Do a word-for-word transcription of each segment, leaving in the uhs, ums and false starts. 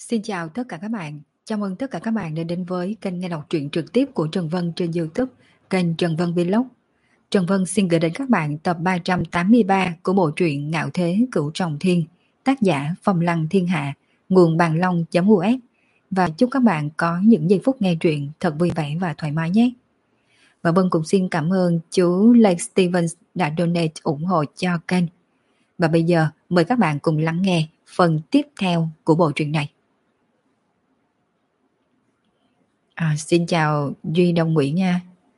Xin chào tất cả các bạn. Chào mừng tất cả các bạn đã đến với kênh nghe đọc truyện trực tiếp của Trần Vân trên YouTube, kênh Trần Vân Vlog. Trần Vân xin gửi đến các bạn tập ba trăm tám mươi ba của bộ truyện Ngạo Thế Cửu Trọng Thiên, tác giả Phong Lăng Thiên Hạ, nguồn bàn long.us. Và chúc các bạn có những giây phút nghe truyện thật vui vẻ và thoải mái nhé. Và Vân cũng xin cảm ơn chú Lake Stevens đã donate ủng hộ cho kênh. Và bây giờ mời các bạn cùng lắng nghe phần tiếp theo của bộ truyện này. À, xin chào Duy Đông Nguyễn nha.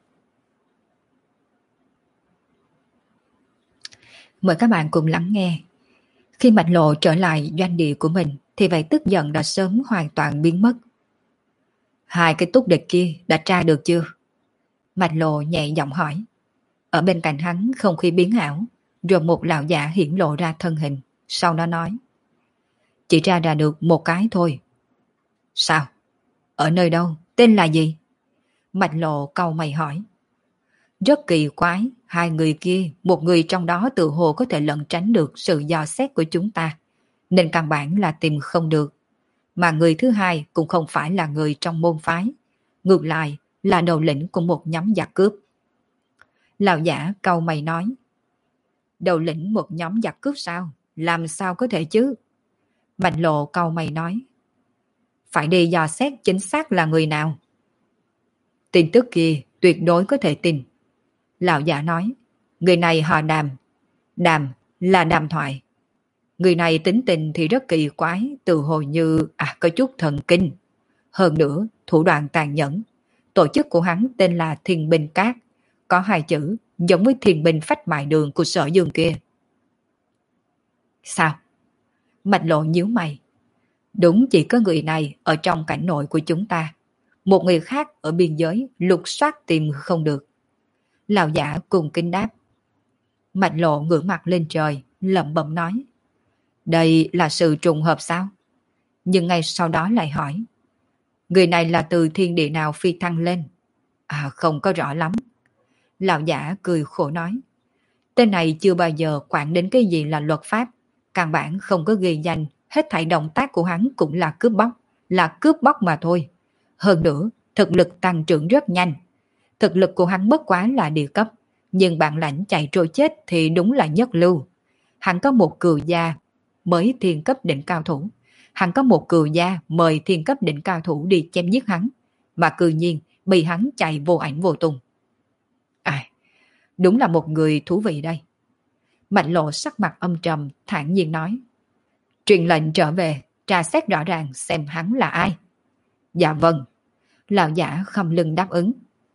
Mời các bạn cùng lắng nghe. Khi Mạch Lộ trở lại doanh địa của mình thì vẻ tức giận đã sớm hoàn toàn biến mất. Hai cái túc địch kia đã tra được chưa? Mạch Lộ nhẹ giọng hỏi. Ở bên cạnh hắn không khí biến ảo, rồi một lão giả hiển lộ ra thân hình, sau đó nói. Chỉ tra ra được một cái thôi. Sao? Ở nơi đâu? Tên là gì? Mạch Lộ cau mày hỏi. Rất kỳ quái, hai người kia, một người trong đó tự hồ có thể lẩn tránh được sự dò xét của chúng ta, nên căn bản là tìm không được. Mà người thứ hai cũng không phải là người trong môn phái, ngược lại là đầu lĩnh của một nhóm giặc cướp. Lão giả cau mày nói. Đầu lĩnh một nhóm giặc cướp sao? Làm sao có thể chứ? Mạch Lộ cau mày nói. Phải đi dò xét chính xác là người nào. Tin tức kia tuyệt đối có thể tin. Lão giả nói, người này họ Đàm. Đàm là đàm thoại. Người này tính tình thì rất kỳ quái, tự hồ như à có chút thần kinh. Hơn nữa, thủ đoạn tàn nhẫn. Tổ chức của hắn tên là Thiên Binh Cát, có hai chữ giống với Thiên Binh Phách Mại Đường của Sở Dương kia. Sao? Mạch Lộ nhíu mày. Đúng chỉ có người này ở trong cảnh nội của chúng ta. Một người khác ở biên giới lục soát tìm không được. Lão giả cùng kinh đáp. Mạch Lộ ngửa mặt lên trời, lẩm bẩm nói. Đây là sự trùng hợp sao? Nhưng ngay sau đó lại hỏi. Người này là từ thiên địa nào phi thăng lên? À không có rõ lắm. Lão giả cười khổ nói. Tên này chưa bao giờ quản đến cái gì là luật pháp. Căn bản không có ghi danh. Hết thảy động tác của hắn cũng là cướp bóc. Là cướp bóc mà thôi. Hơn nữa, thực lực tăng trưởng rất nhanh. Thực lực của hắn bất quá là địa cấp, nhưng bản lãnh chạy trôi chết thì đúng là nhất lưu. Hắn có một cừu gia mới thiên cấp đỉnh cao thủ. Hắn có một cừu gia mời thiên cấp đỉnh cao thủ đi chém giết hắn, mà cư nhiên bị hắn chạy vô ảnh vô tung. À, đúng là một người thú vị đây. Mạch Lộ sắc mặt âm trầm, thản nhiên nói. Truyền lệnh trở về, tra xét rõ ràng xem hắn là ai. Dạ vâng. Lão giả khom lưng đáp ứng.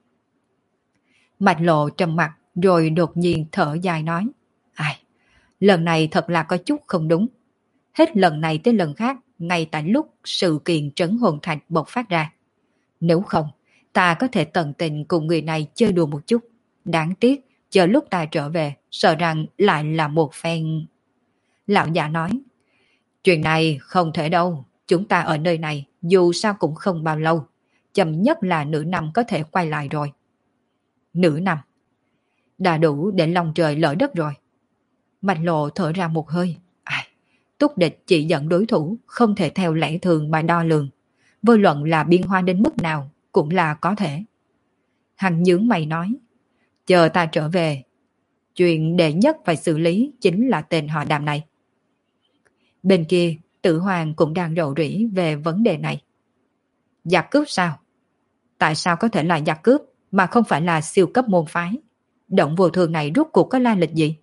Mạch Lộ trầm mặt rồi đột nhiên thở dài nói. Ai, lần này thật là có chút không đúng. Hết lần này tới lần khác, ngay tại lúc sự kiện trấn hồn thạch bộc phát ra. Nếu không, ta có thể tận tình cùng người này chơi đùa một chút. Đáng tiếc, chờ lúc ta trở về, sợ rằng lại là một phen. Lão già nói. Chuyện này không thể đâu, chúng ta ở nơi này dù sao cũng không bao lâu. Chậm nhất là nửa năm có thể quay lại rồi. Nửa năm. Đã đủ để lòng trời lỡ đất rồi. Mạch Lộ thở ra một hơi. Ai, túc địch chỉ dẫn đối thủ không thể theo lẽ thường mà đo lường. Vô luận là biên hoa đến mức nào cũng là có thể. Hắn nhướng mày nói. Chờ ta trở về. Chuyện đệ nhất phải xử lý chính là tên họ Đàm này. Bên kia, Tử Hoàng cũng đang rầu rĩ về vấn đề này. Giặc cướp sao? Tại sao có thể là giặc cướp mà không phải là siêu cấp môn phái? Động vô thường này rốt cuộc có la lịch gì?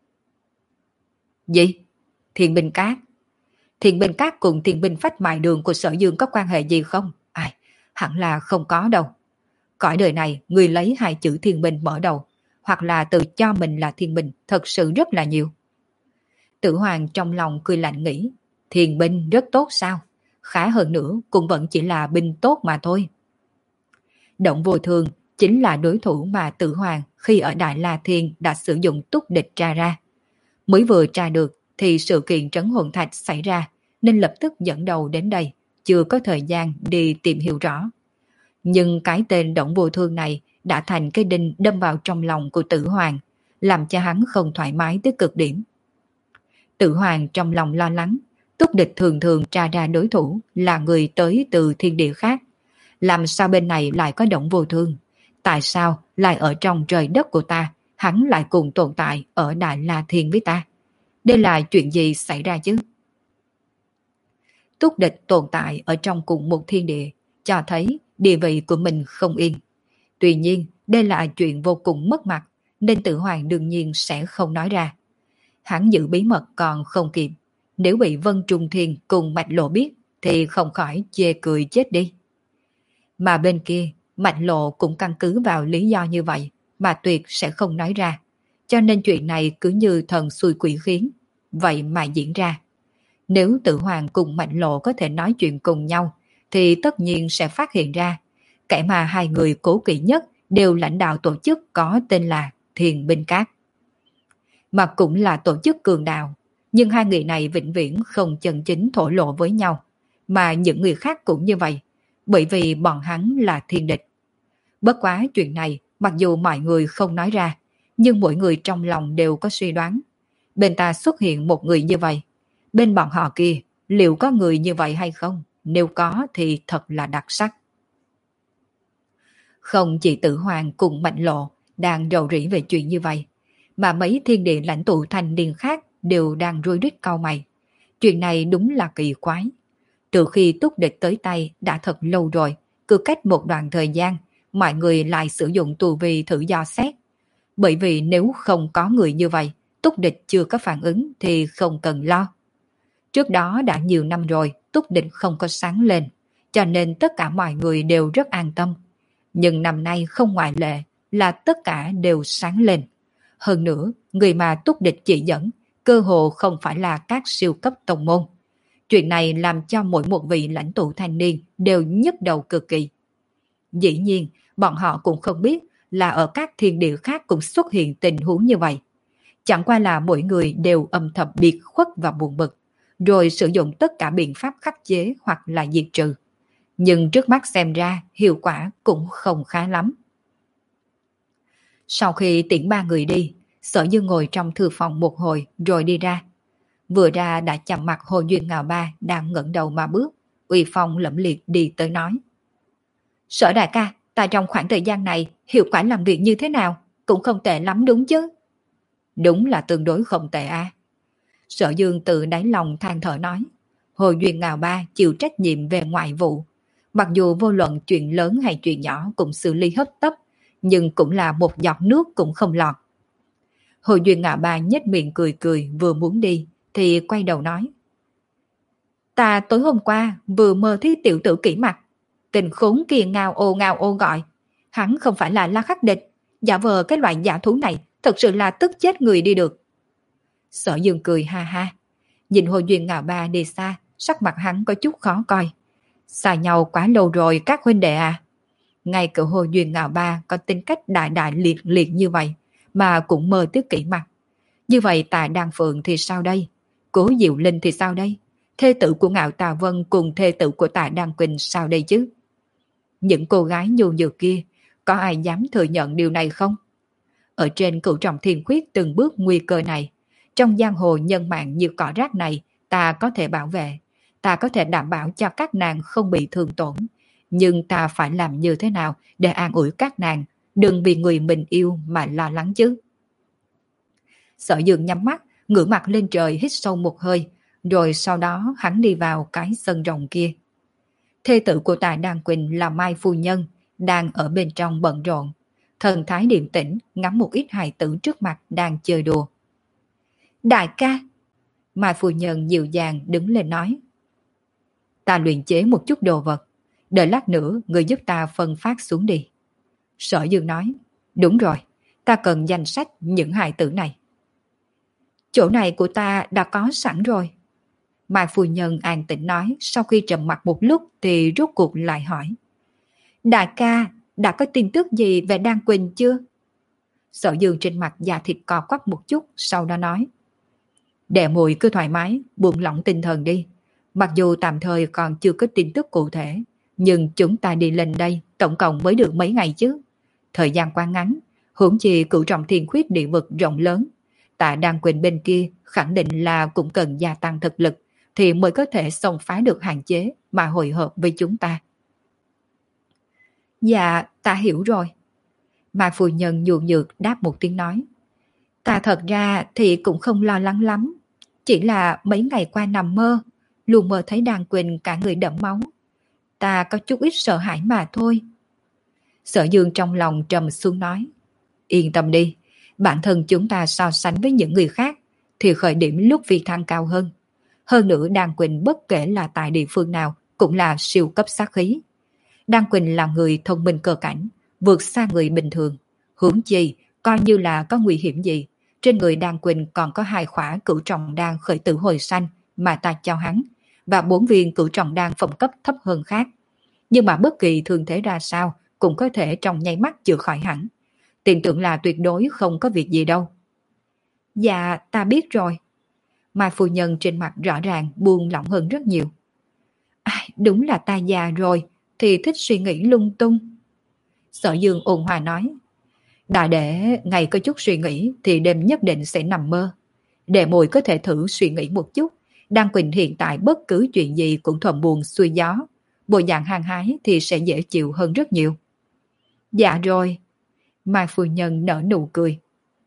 Gì? Thiên binh cát? Thiên binh cát cùng thiên binh phách mại đường của Sở Dương có quan hệ gì không? Ai, hẳn là không có đâu. Cõi đời này người lấy hai chữ thiên binh mở đầu, hoặc là tự cho mình là thiên binh, thật sự rất là nhiều. Tử Hoàng trong lòng cười lạnh nghĩ, thiên binh rất tốt sao? Khá hơn nữa cũng vẫn chỉ là binh tốt mà thôi. Động vô thường chính là đối thủ mà Tử Hoàng khi ở Đại La Thiên đã sử dụng túc địch tra ra. Mới vừa tra được thì sự kiện trấn hồn thạch xảy ra nên lập tức dẫn đầu đến đây, chưa có thời gian đi tìm hiểu rõ. Nhưng cái tên Động vô thương này đã thành cái đinh đâm vào trong lòng của Tử Hoàng, làm cho hắn không thoải mái tới cực điểm. Tử Hoàng trong lòng lo lắng, Túc địch thường thường tra ra đối thủ là người tới từ thiên địa khác. Làm sao bên này lại có Đổng Vô Thương? Tại sao lại ở trong trời đất của ta, hắn lại cùng tồn tại ở Đại La Thiên với ta? Đây là chuyện gì xảy ra chứ? Túc địch tồn tại ở trong cùng một thiên địa, cho thấy địa vị của mình không yên. Tuy nhiên, đây là chuyện vô cùng mất mặt, nên Tử Hoàng đương nhiên sẽ không nói ra. Hắn giữ bí mật còn không kịp, nếu bị Vân Trung Thiên cùng Mạch Lộ biết thì không khỏi chê cười chết đi. Mà bên kia, Mạch Lộ cũng căn cứ vào lý do như vậy mà tuyệt sẽ không nói ra. Cho nên chuyện này cứ như thần xui quỷ khiến, vậy mà diễn ra. Nếu Tử Hoàng cùng Mạch Lộ có thể nói chuyện cùng nhau thì tất nhiên sẽ phát hiện ra kẻ mà hai người cố kỵ nhất đều lãnh đạo tổ chức có tên là Thiền Binh Các. Mà cũng là tổ chức cường đạo, nhưng hai người này vĩnh viễn không chân chính thổ lộ với nhau, mà những người khác cũng như vậy, bởi vì bọn hắn là thiên địch. Bất quá chuyện này, mặc dù mọi người không nói ra, nhưng mỗi người trong lòng đều có suy đoán. Bên ta xuất hiện một người như vậy, bên bọn họ kia liệu có người như vậy hay không? Nếu có thì thật là đặc sắc. Không chỉ Tử Hoàng cùng Mạnh Lộ đang rầu rĩ về chuyện như vậy, mà mấy thiên địa lãnh tụ thành niên khác đều đang rối rít cau mày. Chuyện này đúng là kỳ quái. Từ khi Túc Địch tới tay đã thật lâu rồi, cứ cách một đoạn thời gian, mọi người lại sử dụng tù vi thử dò xét. Bởi vì nếu không có người như vậy, Túc Địch chưa có phản ứng thì không cần lo. Trước đó đã nhiều năm rồi, Túc Địch không có sáng lên, cho nên tất cả mọi người đều rất an tâm. Nhưng năm nay không ngoại lệ, là tất cả đều sáng lên. Hơn nữa, người mà Túc Địch chỉ dẫn, cơ hồ không phải là các siêu cấp tông môn. Chuyện này làm cho mỗi một vị lãnh tụ thanh niên đều nhức đầu cực kỳ. Dĩ nhiên, bọn họ cũng không biết là ở các thiên địa khác cũng xuất hiện tình huống như vậy. Chẳng qua là mỗi người đều âm thầm biệt khuất và buồn bực, rồi sử dụng tất cả biện pháp khắc chế hoặc là diệt trừ. Nhưng trước mắt xem ra hiệu quả cũng không khá lắm. Sau khi tiễn ba người đi, Sở Dương ngồi trong thư phòng một hồi rồi đi ra. Vừa ra đã chạm mặt Hồ Duyên Ngạo Ba đang ngẩng đầu mà bước, uy phong lẫm liệt đi tới nói. Sở đại ca, tại trong khoảng thời gian này hiệu quả làm việc như thế nào? Cũng không tệ lắm đúng chứ? Đúng là tương đối không tệ a. À? Sở Dương tự đáy lòng than thở nói. Hồ Duyên Ngạo Ba chịu trách nhiệm về ngoại vụ. Mặc dù vô luận chuyện lớn hay chuyện nhỏ cũng xử lý hấp tấp, nhưng cũng là một giọt nước cũng không lọt. Hồ Duyên Ngạo Ba nhếch miệng cười cười vừa muốn đi, thì quay đầu nói. Ta tối hôm qua vừa mơ thấy tiểu tử Kỷ Mặc. Tình khốn kia ngao ô ngao ô gọi. Hắn không phải là La Khắc Địch. Giả vờ cái loại giả thú này thật sự là tức chết người đi được. Sở Dương cười ha ha. Nhìn Hồ Duyên Ngạo Ba đi xa, sắc mặt hắn có chút khó coi. Xa nhau quá lâu rồi các huynh đệ à. Ngay cả Hồ Duyên Ngạo Ba có tính cách đại đại liệt liệt như vậy mà cũng mơ tiếc Kỷ Mặc. Như vậy Tạ Đan Phượng thì sao đây? Cố Diệu Linh thì sao đây? Thê tử của Ngạo Tà Vân cùng thê tử của Tạ Đan Quỳnh sao đây chứ? Những cô gái nhu nhược kia, có ai dám thừa nhận điều này không? Ở trên Cửu Trọng Thiên Khuyết từng bước nguy cơ này, trong giang hồ nhân mạng như cỏ rác này, ta có thể bảo vệ, ta có thể đảm bảo cho các nàng không bị thương tổn. Nhưng ta phải làm như thế nào để an ủi các nàng, đừng vì người mình yêu mà lo lắng chứ? Sở Dương nhắm mắt, ngửa mặt lên trời hít sâu một hơi, rồi sau đó hắn đi vào cái sân rộng kia. Thê tử của Tạ Đan Quỳnh là Mai Phu Nhân, đang ở bên trong bận rộn. Thần thái điềm tĩnh ngắm một ít hài tử trước mặt đang chơi đùa. Đại ca! Mai Phu Nhân dịu dàng đứng lên nói. Ta luyện chế một chút đồ vật, đợi lát nữa người giúp ta phân phát xuống đi. Sở Dương nói. Đúng rồi, ta cần danh sách những hài tử này. Chỗ này của ta đã có sẵn rồi. Mai Phu Nhân an tĩnh nói, sau khi trầm mặc một lúc thì rốt cuộc lại hỏi. Đại ca, đã có tin tức gì về Đan Quỳnh chưa? Sở Dương trên mặt da thịt co quắp một chút, sau đó nói. Đệ muội cứ thoải mái, buông lỏng tinh thần đi. Mặc dù tạm thời còn chưa có tin tức cụ thể, nhưng chúng ta đi lên đây tổng cộng mới được mấy ngày chứ. Thời gian quá ngắn, huống chi Cửu Trọng Thiên Khuyết địa vực rộng lớn. Tạ Đan Quỳnh bên kia khẳng định là cũng cần gia tăng thực lực thì mới có thể xông phá được hạn chế mà hội hợp với chúng ta. Dạ, ta hiểu rồi. Mà phu nhân nhu nhược đáp một tiếng nói. Ta thật ra thì cũng không lo lắng lắm. Chỉ là mấy ngày qua nằm mơ, luôn mơ thấy Đan Quỳnh cả người đẫm máu. Ta có chút ít sợ hãi mà thôi. Sở Dương trong lòng trầm xuống nói. Yên tâm đi, bản thân chúng ta so sánh với những người khác thì khởi điểm lúc phi thăng cao hơn. Hơn nữa Đan Quỳnh bất kể là tại địa phương nào cũng là siêu cấp sát khí. Đan Quỳnh là người thông minh cơ cảnh, vượt xa người bình thường. Huống chi, coi như là có nguy hiểm gì, trên người Đan Quỳnh còn có hai khỏa cửu trọng đan khởi tử hồi sanh mà ta cho hắn, và bốn viên cửu trọng đan phẩm cấp thấp hơn khác. Nhưng mà bất kỳ thương thế ra sao cũng có thể trong nháy mắt chữa khỏi hẳn. Tin tưởng là tuyệt đối không có việc gì đâu. Dạ, ta biết rồi. Mai phu nhân trên mặt rõ ràng buông lỏng hơn rất nhiều. À, đúng là ta già rồi, thì thích suy nghĩ lung tung. Sở Dương ôn hòa nói. Đã để ngày có chút suy nghĩ thì đêm nhất định sẽ nằm mơ. Đệ muội có thể thử suy nghĩ một chút. Đan Quỳnh hiện tại bất cứ chuyện gì cũng thuận buồm xuôi gió. Bộ dạng hăng hái thì sẽ dễ chịu hơn rất nhiều. Dạ rồi. Mai phu nhân nở nụ cười.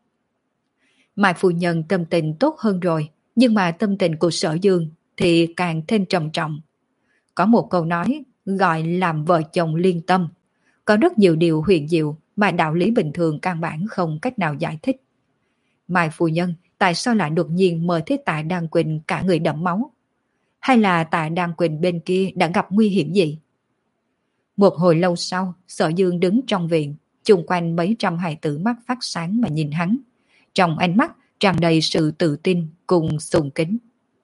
Mai phu nhân tâm tình tốt hơn rồi, nhưng mà tâm tình của Sở Dương thì càng thêm trầm trọng. Có một câu nói gọi làm vợ chồng liên tâm. Có rất nhiều điều huyền diệu mà đạo lý bình thường căn bản không cách nào giải thích. Mai phu nhân tại sao lại đột nhiên mời thấy Tạ Đan Quỳnh cả người đẫm máu? Hay là Tạ Đan Quỳnh bên kia đã gặp nguy hiểm gì? Một hồi lâu sau, Sở Dương đứng trong viện, chung quanh mấy trăm hài tử mắt phát sáng mà nhìn hắn. Trong ánh mắt tràn đầy sự tự tin cùng sùng kính.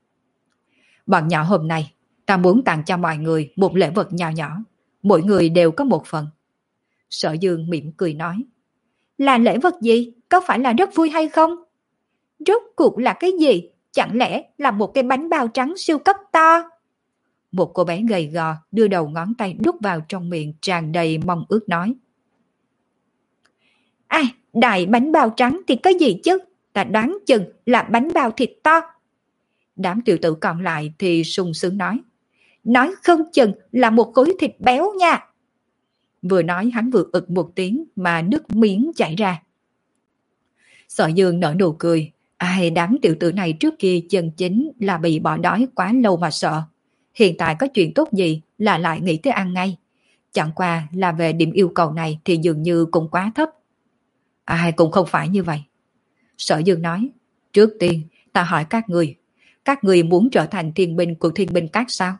Bọn nhỏ hôm nay, ta muốn tặng cho mọi người một lễ vật nhỏ nhỏ. Mỗi người đều có một phần. Sở Dương mỉm cười nói. Là lễ vật gì? Có phải là rất vui hay không? Rốt cuộc là cái gì? Chẳng lẽ là một cái bánh bao trắng siêu cấp to? Một cô bé gầy gò đưa đầu ngón tay đút vào trong miệng tràn đầy mong ước nói. Ai, đại bánh bao trắng thì có gì chứ? Ta đoán chừng là bánh bao thịt to. Đám tiểu tử còn lại thì sung sướng nói. Nói không chừng là một khối thịt béo nha. Vừa nói hắn vừa ực một tiếng mà nước miếng chảy ra. Sở Dương nở nụ cười. Ai, đám tiểu tử này trước kia chân chính là bị bỏ đói quá lâu mà sợ. Hiện tại có chuyện tốt gì là lại nghĩ tới ăn ngay. Chẳng qua là về điểm yêu cầu này thì dường như cũng quá thấp. Ai cũng không phải như vậy. Sở Dương nói. Trước tiên ta hỏi các người. Các người muốn trở thành thiên binh của thiên binh các sao?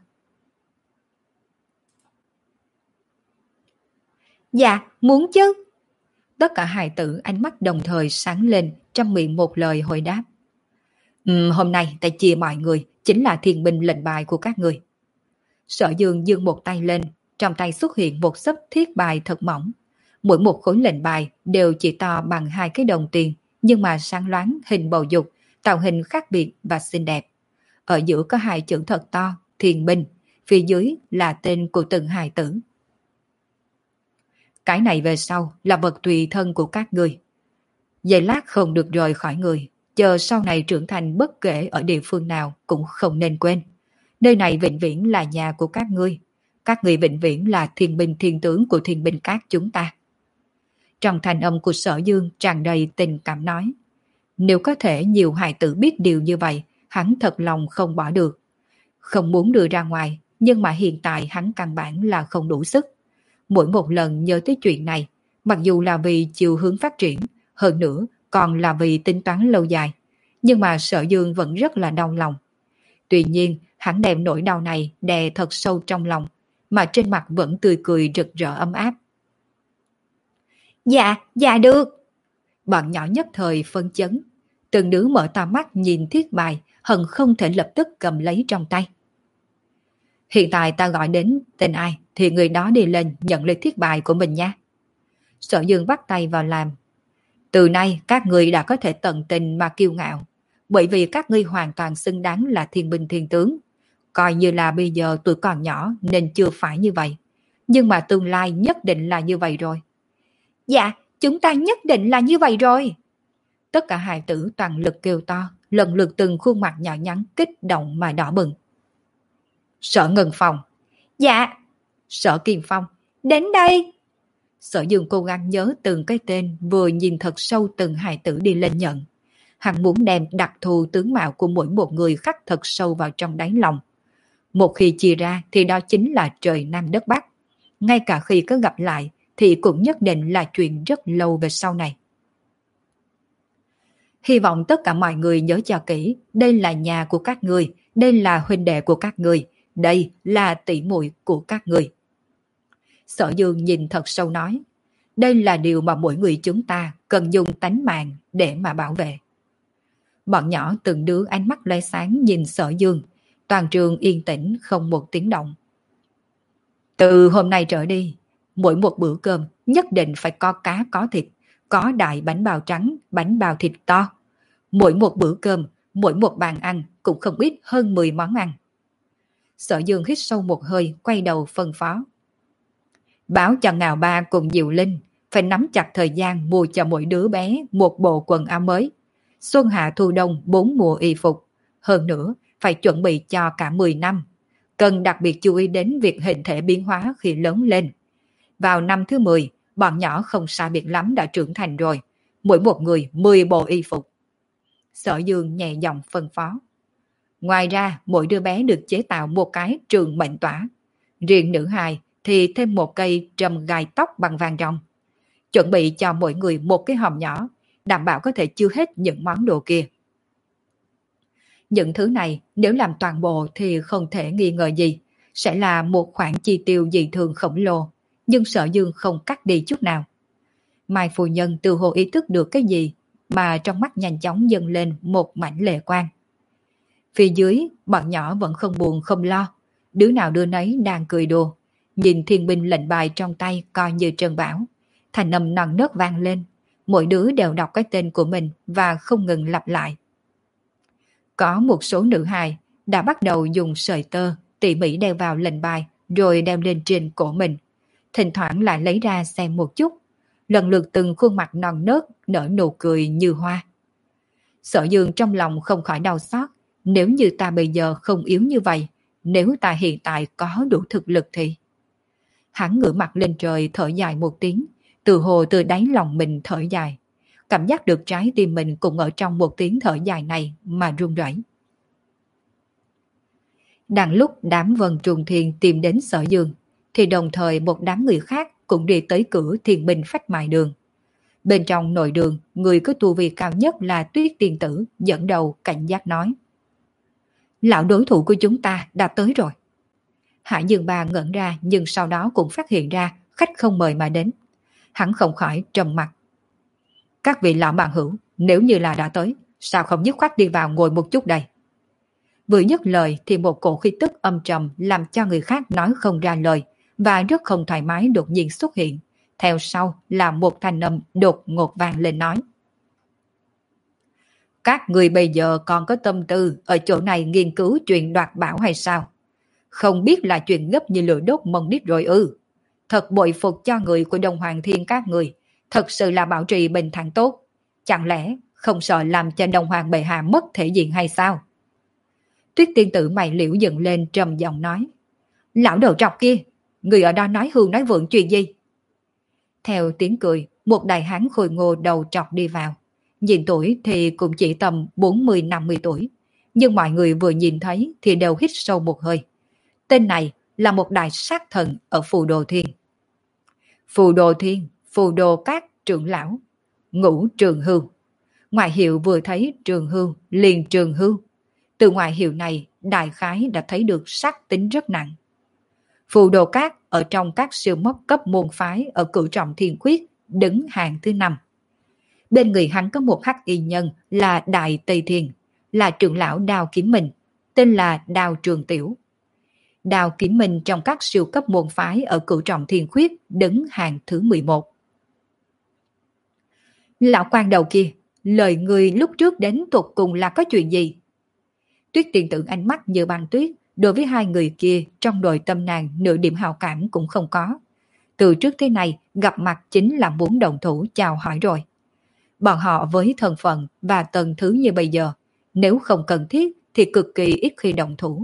Dạ, muốn chứ. Tất cả hài tử ánh mắt đồng thời sáng lên trong miệng một lời hồi đáp. Uhm, hôm nay ta chia mọi người chính là thiên binh lệnh bài của các người. Sở Dương giương một tay lên, trong tay xuất hiện một xấp thiết bài thật mỏng. Mỗi một khối lệnh bài đều chỉ to bằng hai cái đồng tiền, nhưng mà sáng loáng hình bầu dục, tạo hình khác biệt và xinh đẹp. Ở giữa có hai chữ thật to, thiên binh, phía dưới là tên của từng hài tử. Cái này về sau là vật tùy thân của các người. Giây lát không được rời khỏi người, chờ sau này trưởng thành bất kể ở địa phương nào cũng không nên quên. Nơi này vĩnh viễn là nhà của các ngươi. Các người vĩnh viễn là thiên binh thiên tướng của thiên binh các chúng ta. Trong thành âm của Sở Dương tràn đầy tình cảm nói. Nếu có thể nhiều hài tử biết điều như vậy, hắn thật lòng không bỏ được. Không muốn đưa ra ngoài, nhưng mà hiện tại hắn căn bản là không đủ sức. Mỗi một lần nhớ tới chuyện này, mặc dù là vì chiều hướng phát triển, hơn nữa còn là vì tính toán lâu dài, nhưng mà Sở Dương vẫn rất là đau lòng. Tuy nhiên, hắn đem nỗi đau này đè thật sâu trong lòng, mà trên mặt vẫn tươi cười rực rỡ ấm áp. Dạ, dạ được. Bọn nhỏ nhất thời phân chấn, từng đứa mở to mắt nhìn thiết bài, hận không thể lập tức cầm lấy trong tay. Hiện tại ta gọi đến tên ai thì người đó đi lên nhận lấy thiết bài của mình nha. Sở Dương bắt tay vào làm. Từ nay các ngươi đã có thể tận tình mà kiêu ngạo, bởi vì các ngươi hoàn toàn xứng đáng là thiên binh thiên tướng. Coi như là bây giờ tuổi còn nhỏ nên chưa phải như vậy, nhưng mà tương lai nhất định là như vậy rồi. Dạ, chúng ta nhất định là như vậy rồi. Tất cả hài tử toàn lực kêu to, lần lượt từng khuôn mặt nhỏ nhắn kích động mà đỏ bừng. Sở Ngân Phong. Dạ. Sở Kiên Phong. Đến đây. Sở Dương cố gắng nhớ từng cái tên, vừa nhìn thật sâu từng hài tử đi lên nhận. Hắn muốn đem đặc thù tướng mạo của mỗi một người khắc thật sâu vào trong đáy lòng. Một khi chia ra thì đó chính là trời Nam đất Bắc. Ngay cả khi có gặp lại thì cũng nhất định là chuyện rất lâu về sau này. Hy vọng tất cả mọi người nhớ cho kỹ, đây là nhà của các người, đây là huynh đệ của các người, đây là tỷ muội của các người. Sở Dương nhìn thật sâu nói, đây là điều mà mỗi người chúng ta cần dùng tánh mạng để mà bảo vệ. Bọn nhỏ từng đứa ánh mắt lóe sáng nhìn Sở Dương, toàn trường yên tĩnh không một tiếng động. Từ hôm nay trở đi, mỗi một bữa cơm nhất định phải có cá có thịt, có đại bánh bao trắng, bánh bao thịt to. Mỗi một bữa cơm, mỗi một bàn ăn cũng không ít hơn mười món ăn. Sở Dương hít sâu một hơi, quay đầu phân phó. Báo cho Ngào Ba cùng Diệu Linh phải nắm chặt thời gian mua cho mỗi đứa bé một bộ quần áo mới. Xuân hạ thu đông bốn mùa y phục. Hơn nữa, phải chuẩn bị cho cả mười năm. Cần đặc biệt chú ý đến việc hình thể biến hóa khi lớn lên. Vào năm thứ mười, bọn nhỏ không sai biệt lắm đã trưởng thành rồi. Mỗi một người mười bộ y phục. Sở Dương nhẹ giọng phân phó. Ngoài ra, mỗi đứa bé được chế tạo một cái trường mệnh tỏa. Riêng nữ hài thì thêm một cây trầm gai tóc bằng vàng ròng. Chuẩn bị cho mỗi người một cái hòm nhỏ, đảm bảo có thể chứa hết những món đồ kia. Những thứ này nếu làm toàn bộ thì không thể nghi ngờ gì, sẽ là một khoản chi tiêu dị thường khổng lồ, nhưng Sở Dương không cắt đi chút nào. Mai phu nhân từ hồ ý thức được cái gì, mà trong mắt nhanh chóng dâng lên một mảnh lệ quang. Phía dưới, bọn nhỏ vẫn không buồn không lo, đứa nào đứa nấy đang cười đùa, nhìn thiên binh lệnh bài trong tay coi như trân bảo. Thành âm non nớt vang lên, mỗi đứa đều đọc cái tên của mình và không ngừng lặp lại. Có một số nữ hài đã bắt đầu dùng sợi tơ tỉ mỉ đeo vào lệnh bài rồi đeo lên trên cổ mình, thỉnh thoảng lại lấy ra xem một chút, lần lượt từng khuôn mặt non nớt nở nụ cười như hoa. Sở Dương trong lòng không khỏi đau xót, nếu như ta bây giờ không yếu như vậy, nếu ta hiện tại có đủ thực lực thì... Hắn ngửa mặt lên trời thở dài một tiếng, từ hồ từ đáy lòng mình thở dài. Cảm giác được trái tim mình cũng ở trong một tiếng thở dài này mà run rẩy. Đang lúc đám Vân Trùng Thiên tìm đến Sở Dương, thì đồng thời một đám người khác cũng đi tới cửa Thiên Binh Phách Mại Đường. Bên trong nội đường, người có tu vi cao nhất là Tuyết Tiên Tử dẫn đầu cảnh giác nói. Lão đối thủ của chúng ta đã tới rồi. Hải Dương Ba ngẩn ra nhưng sau đó cũng phát hiện ra khách không mời mà đến. Hắn không khỏi trầm mặt. Các vị lão bạn hữu, nếu như là đã tới, sao không dứt khoát đi vào ngồi một chút đây? Vừa dứt lời thì một cổ khí tức âm trầm làm cho người khác nói không ra lời và rất không thoải mái đột nhiên xuất hiện. Theo sau là một thanh âm đột ngột vang lên nói. Các người bây giờ còn có tâm tư ở chỗ này nghiên cứu chuyện đoạt bảo hay sao? Không biết là chuyện gấp như lửa đốt mông đít rồi ư? Thật bội phục cho người của Đông Hoàng Thiên các người, thật sự là bảo trì bình thản tốt. Chẳng lẽ không sợ làm cho Đông Hoàng bệ hạ mất thể diện hay sao? Tuyết Tiên Tử mày liễu dựng lên trầm giọng nói. Lão đầu trọc kia, người ở đó nói hương nói vượng chuyện gì? Theo tiếng cười, một đại hán khôi ngô đầu trọc đi vào. Nhìn tuổi thì cũng chỉ tầm bốn mươi năm mươi tuổi. Nhưng mọi người vừa nhìn thấy thì đều hít sâu một hơi. Tên này là một đại sát thần ở Phù Đồ Thiên. Phù Đồ Thiên, Phù Đồ Các trưởng lão, Ngũ Trường Hưu. Ngoại hiệu vừa thấy Trường Hưu, liền Trường Hưu. Từ ngoại hiệu này, đại khái đã thấy được sát tính rất nặng. Phù Đồ Các ở trong các siêu mốc cấp môn phái ở Cửu Trọng Thiên Khuyết, đứng hàng thứ năm. Bên người hắn có một hắc y nhân là Đại Tây Thiên, là trưởng lão Đào Kiếm Minh, tên là Đào Trường Tiểu. Đào Kiếm Minh trong các siêu cấp môn phái ở Cửu Trọng Thiên Khuyết đứng hàng thứ mười một. Lão quan đầu kia, lời người lúc trước đến tuột cùng là có chuyện gì? Tuyết Tiên Tử ánh mắt như băng tuyết, đối với hai người kia trong nội tâm nàng nửa điểm hào cảm cũng không có. Từ trước thế này gặp mặt chính là muốn đồng thủ chào hỏi rồi. Bọn họ với thân phận và tầng thứ như bây giờ, nếu không cần thiết thì cực kỳ ít khi đồng thủ,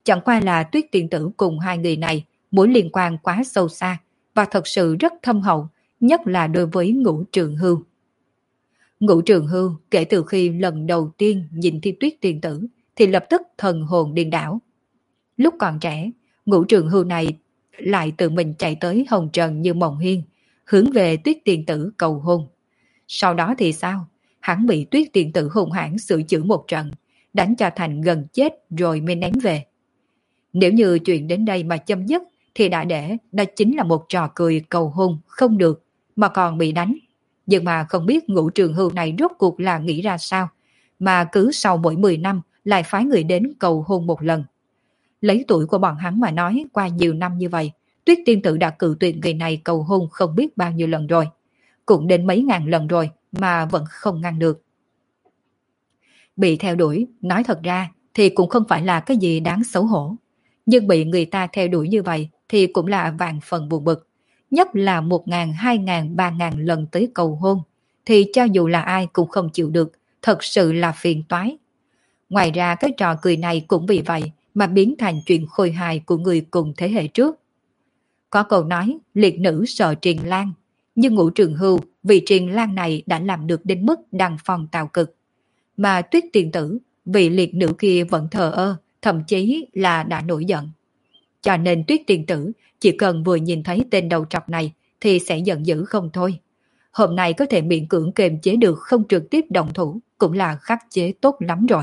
Chẳng qua là Tuyết tiên tử cùng hai người này mối liên quan quá sâu xa và thật sự rất thâm hậu, nhất là đối với Ngũ Trường Hưu. Ngũ Trường Hưu kể từ khi lần đầu tiên nhìn thấy Tuyết tiên tử thì lập tức thần hồn điên đảo. Lúc còn trẻ, Ngũ Trường Hưu này lại tự mình chạy tới hồng trần như mộng hiên, hướng về Tuyết tiên tử cầu hôn. Sau đó thì sao? Hắn bị Tuyết tiên tử hung hãn sửa chữa một trận, đánh cho thành gần chết rồi mới ném về. Nếu như chuyện đến đây mà chấm dứt thì đã để đó chính là một trò cười cầu hôn không được mà còn bị đánh. Nhưng mà không biết Ngũ Trường Hưu này rốt cuộc là nghĩ ra sao mà cứ sau mỗi mười năm lại phái người đến cầu hôn một lần. Lấy tuổi của bọn hắn mà nói, qua nhiều năm như vậy, Tuyết tiên tử đã cự tuyệt người này cầu hôn không biết bao nhiêu lần rồi. Cũng đến mấy ngàn lần rồi mà vẫn không ngăn được. Bị theo đuổi, nói thật ra thì cũng không phải là cái gì đáng xấu hổ. Nhưng bị người ta theo đuổi như vậy thì cũng là vạn phần buồn bực. Nhất là một ngàn, hai ngàn, ba ngàn lần tới cầu hôn thì cho dù là ai cũng không chịu được, thật sự là phiền toái. Ngoài ra cái trò cười này cũng vì vậy mà biến thành chuyện khôi hài của người cùng thế hệ trước. Có câu nói liệt nữ sợ Triền Lan, nhưng Ngũ Trường Hưu vì Triền Lan này đã làm được đến mức đăng phong tạo cực. Mà Tuyết tiên tử vì liệt nữ kia vẫn thờ ơ, thậm chí là đã nổi giận. Cho nên Tuyết tiên tử chỉ cần vừa nhìn thấy tên đầu trọc này thì sẽ giận dữ không thôi. Hôm nay có thể miễn cưỡng kiềm chế được không trực tiếp động thủ cũng là khắc chế tốt lắm rồi.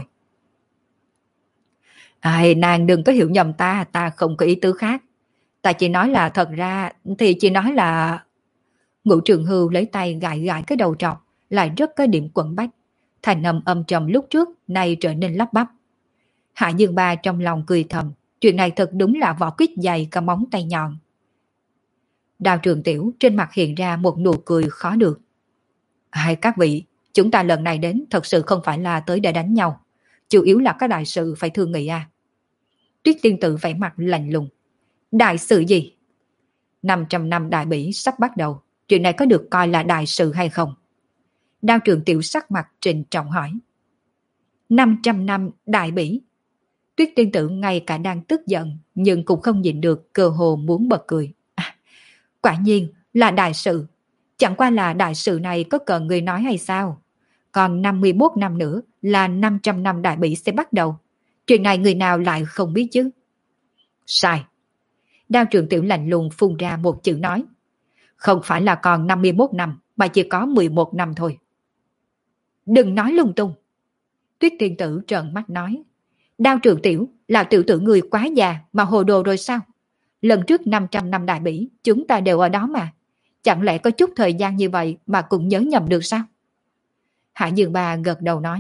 Ai, nàng đừng có hiểu nhầm ta, ta không có ý tứ khác. Ta chỉ nói là thật ra thì chỉ nói là... Ngũ Trường Hưu lấy tay gãi gãi cái đầu trọc, lại rất có điểm quẩn bách. Thành âm âm trầm lúc trước nay trở nên lắp bắp. Hạ Dương Ba trong lòng cười thầm, chuyện này thật đúng là vỏ quýt dày cả móng tay nhọn. Đào Trường Tiểu trên mặt hiện ra một nụ cười khó được. Hai các vị, chúng ta lần này đến thật sự không phải là tới để đánh nhau, chủ yếu là các đại sự phải thương nghị à. Tuyết tiên tử vẻ mặt lạnh lùng. Đại sự gì? năm trăm năm đại bỉ sắp bắt đầu, chuyện này có được coi là đại sự hay không? Đao Trường Tiểu sắc mặt trịnh trọng hỏi. năm trăm năm đại bỉ. Tuyết tiên tử ngay cả đang tức giận nhưng cũng không nhịn được, cơ hồ muốn bật cười. À, quả nhiên là đại sự. Chẳng qua là đại sự này có cần người nói hay sao? Còn năm mươi mốt năm nữa là năm trăm năm đại bỉ sẽ bắt đầu. Chuyện này người nào lại không biết chứ? Sai. Đao Trường Tiểu lạnh lùng phun ra một chữ nói. Không phải là còn năm mươi mốt năm mà chỉ có mười một năm thôi. Đừng nói lung tung. Tuyết tiên tử trợn mắt nói. Đao Trường Tiểu là tiểu tử người quá già mà hồ đồ rồi sao? Lần trước năm trăm năm đại bỉ chúng ta đều ở đó mà. Chẳng lẽ có chút thời gian như vậy mà cũng nhớ nhầm được sao? Hạ Dương Ba gật đầu nói.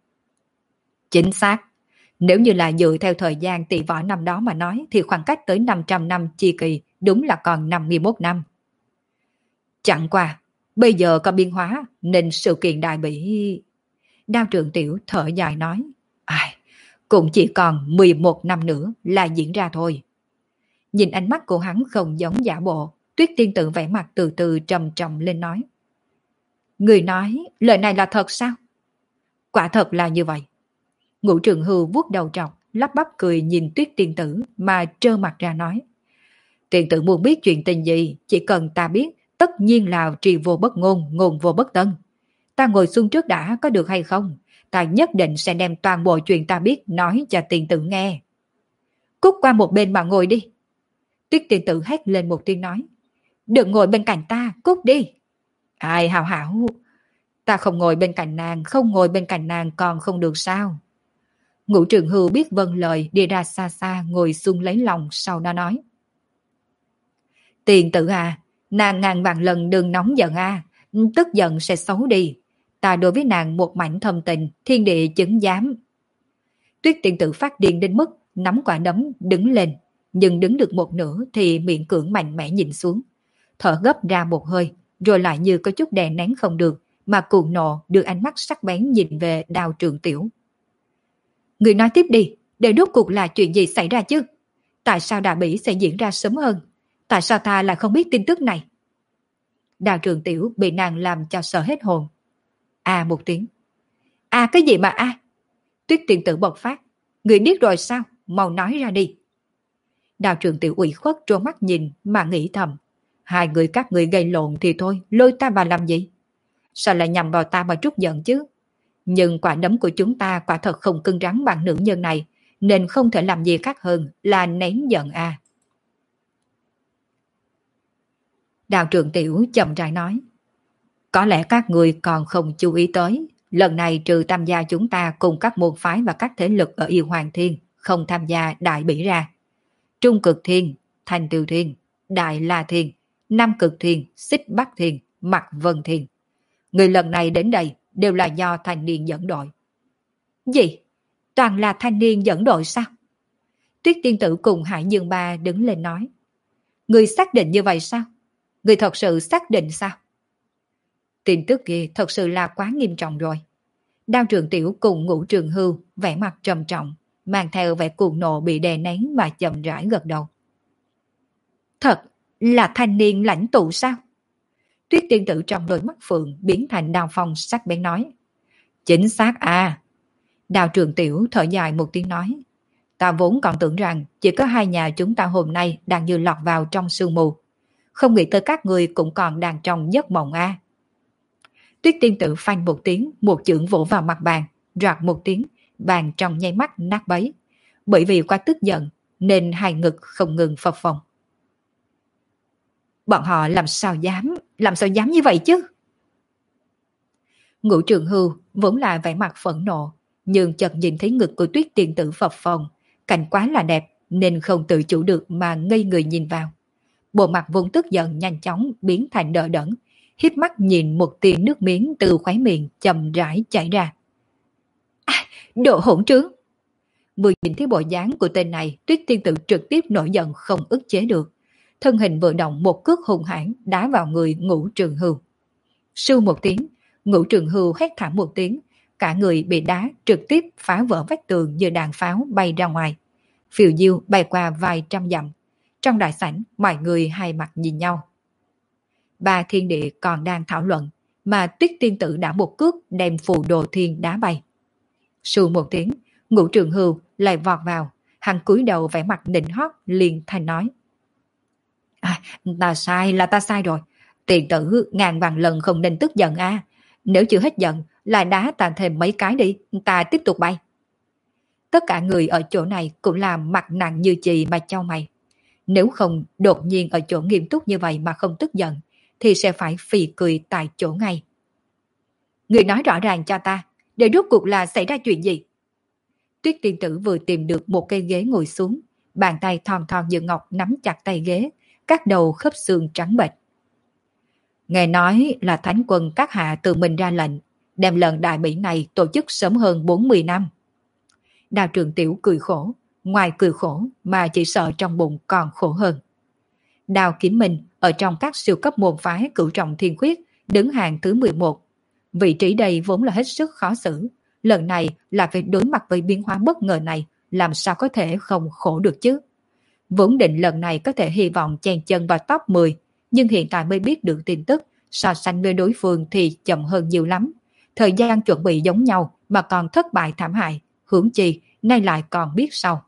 Chính xác. Nếu như là dựa theo thời gian tỷ võ năm đó mà nói thì khoảng cách tới năm trăm năm chi kỳ đúng là còn năm mươi mốt năm. Chẳng qua, bây giờ có biến hóa nên sự kiện đại bỉ... Đao Trường Tiểu thở dài nói. Ai, cũng chỉ còn mười một năm nữa là diễn ra thôi. Nhìn ánh mắt của hắn không giống giả bộ, Tuyết tiên tử vẻ mặt từ từ trầm trọng lên nói. Người nói lời này là thật sao? Quả thật là như vậy. Ngũ Trường Hưu vuốt đầu trọc, lắp bắp cười nhìn Tuyết tiên tử mà trơ mặt ra nói. Tiên tử muốn biết chuyện tình gì, chỉ cần ta biết, tất nhiên là trì vô bất ngôn, ngôn vô bất tân. Ta ngồi xuống trước đã, có được hay không? Ta nhất định sẽ đem toàn bộ chuyện ta biết nói cho tiên tử nghe. Cút qua một bên mà ngồi đi. Tuyết tiên tử hét lên một tiếng nói. Đừng ngồi bên cạnh ta, cút đi. Ai hảo hảo. Ta không ngồi bên cạnh nàng, không ngồi bên cạnh nàng còn không được sao? Ngũ Trường Hưu biết vâng lời, đi ra xa xa ngồi xuống lấy lòng, sau đó nói. Tiền tử à, nàng ngàn vạn lần đừng nóng giận à, tức giận sẽ xấu đi. Ta đối với nàng một mảnh thâm tình, thiên địa chứng giám. Tuyết tiên tử phát điên đến mức nắm quả đấm đứng lên, nhưng đứng được một nửa thì miệng cưỡng mạnh mẽ nhìn xuống. Thở gấp ra một hơi, rồi lại như có chút đè nén không được, mà cuồng nộ đưa ánh mắt sắc bén nhìn về Đao Trường Tiểu. Người nói tiếp đi, để rốt cuộc là chuyện gì xảy ra chứ? Tại sao đại bỉ sẽ diễn ra sớm hơn? Tại sao ta lại không biết tin tức này? Đào Trường Tiểu bị nàng làm cho sợ hết hồn. À một tiếng. À cái gì mà a? À? Tuyết tiên tử bộc phát. Người biết rồi sao? mau nói ra đi. Đào Trường Tiểu ủy khuất trố mắt nhìn mà nghĩ thầm. Hai người các người gây lộn thì thôi, lôi ta vào làm gì? Sao lại nhằm vào ta mà trút giận chứ? Nhưng quả đấm của chúng ta quả thật không cứng rắn bằng nữ nhân này, nên không thể làm gì khác hơn là nén giận à. Đào Trường Tiểu chậm rãi nói. Có lẽ các người còn không chú ý tới, lần này trừ tham gia chúng ta cùng các môn phái và các thế lực ở Yêu Hoàng Thiên không tham gia Đại Bỉ ra. Trung Cực Thiên, Thành Tiêu Thiên, Đại La Thiên, Nam Cực Thiên, Xích Bắc Thiên, Mạc Vân Thiên. Người lần này đến đây đều là do thanh niên dẫn đội. Gì? Toàn là thanh niên dẫn đội sao? Tuyết Tiên Tử cùng Hải Dương Ba đứng lên nói. Người xác định như vậy sao? Người thật sự xác định sao? Tin tức kia thật sự là quá nghiêm trọng rồi. Đao Trường Tiểu cùng Ngũ Trường Hưu vẻ mặt trầm trọng, mang theo vẻ cuồng nộ bị đè nén mà chậm rãi gật đầu. Thật là thanh niên lãnh tụ sao? Tuyết Tiên Tử trong đôi mắt phượng biến thành đao phong sắc bén nói. Chính xác à. Đao Trường Tiểu thở dài một tiếng nói. Ta vốn còn tưởng rằng chỉ có hai nhà chúng ta hôm nay đang như lọt vào trong sương mù. Không nghĩ tới các người cũng còn đang trong giấc mộng à. Tuyết Tiên Tử phanh một tiếng, một chưởng vỗ vào mặt bàn, rạc một tiếng, bàn trong nháy mắt nát bấy. Bởi vì quá tức giận nên hai ngực không ngừng phập phồng. Bọn họ làm sao dám, làm sao dám như vậy chứ? Ngũ Trường Hưu vốn là vẻ mặt phẫn nộ, nhưng chợt nhìn thấy ngực của Tuyết Tiên Tử phập phồng, cảnh quá là đẹp nên không tự chủ được mà ngây người nhìn vào. Bộ mặt vốn tức giận nhanh chóng biến thành đờ đẫn, híp mắt nhìn một tia nước miếng từ khóe miệng chậm rãi chảy ra. À, đồ hỗn trướng! Vừa nhìn thấy bộ dáng của tên này, Tuyết Tiên Tử trực tiếp nổi giận không ức chế được. Thân hình vừa động một cước hung hãn đá vào người Ngũ Trường Hưu. Sưu một tiếng, Ngũ Trường Hưu hét thảm một tiếng, cả người bị đá trực tiếp phá vỡ vách tường như đạn pháo bay ra ngoài. Phiêu diêu bay qua vài trăm dặm. Trong đại sảnh, mọi người hai mặt nhìn nhau. Ba thiên địa còn đang thảo luận, mà Tuyết Tiên Tử đã một cước đem phù đồ thiên đá bay. Sưu một tiếng, Ngũ Trường Hưu lại vọt vào, hắn cúi đầu vẻ mặt nịnh hót liền thanh nói. À, ta sai là ta sai rồi. Tiền tử ngàn vạn lần không nên tức giận à. Nếu chưa hết giận, lại đá ta thêm mấy cái đi, ta tiếp tục bay. Tất cả người ở chỗ này cũng là mặt nặng như chì mà chau mày. Nếu không đột nhiên ở chỗ nghiêm túc như vậy mà không tức giận, thì sẽ phải phì cười tại chỗ ngay. Người nói rõ ràng cho ta, để rốt cuộc là xảy ra chuyện gì? Tuyết Tiên Tử vừa tìm được một cây ghế ngồi xuống, bàn tay thon thon như ngọc nắm chặt tay ghế, các đầu khớp xương trắng bệch. Nghe nói là Thánh Quân các hạ tự mình ra lệnh, đem lần đại bỉ này tổ chức sớm hơn bốn mươi năm. Đào Trường Tiểu cười khổ, ngoài cười khổ mà chỉ sợ trong bụng còn khổ hơn. Đào Kiếm Minh ở trong các siêu cấp môn phái cửu trọng thiên khuyết đứng hàng thứ mười một. Vị trí đây vốn là hết sức khó xử, lần này là phải đối mặt với biến hóa bất ngờ này, làm sao có thể không khổ được chứ? Vốn định lần này có thể hy vọng chen chân vào top mười, nhưng hiện tại mới biết được tin tức, so sánh với đối phương thì chậm hơn nhiều lắm. Thời gian chuẩn bị giống nhau mà còn thất bại thảm hại, huống chi nay lại còn biết sau.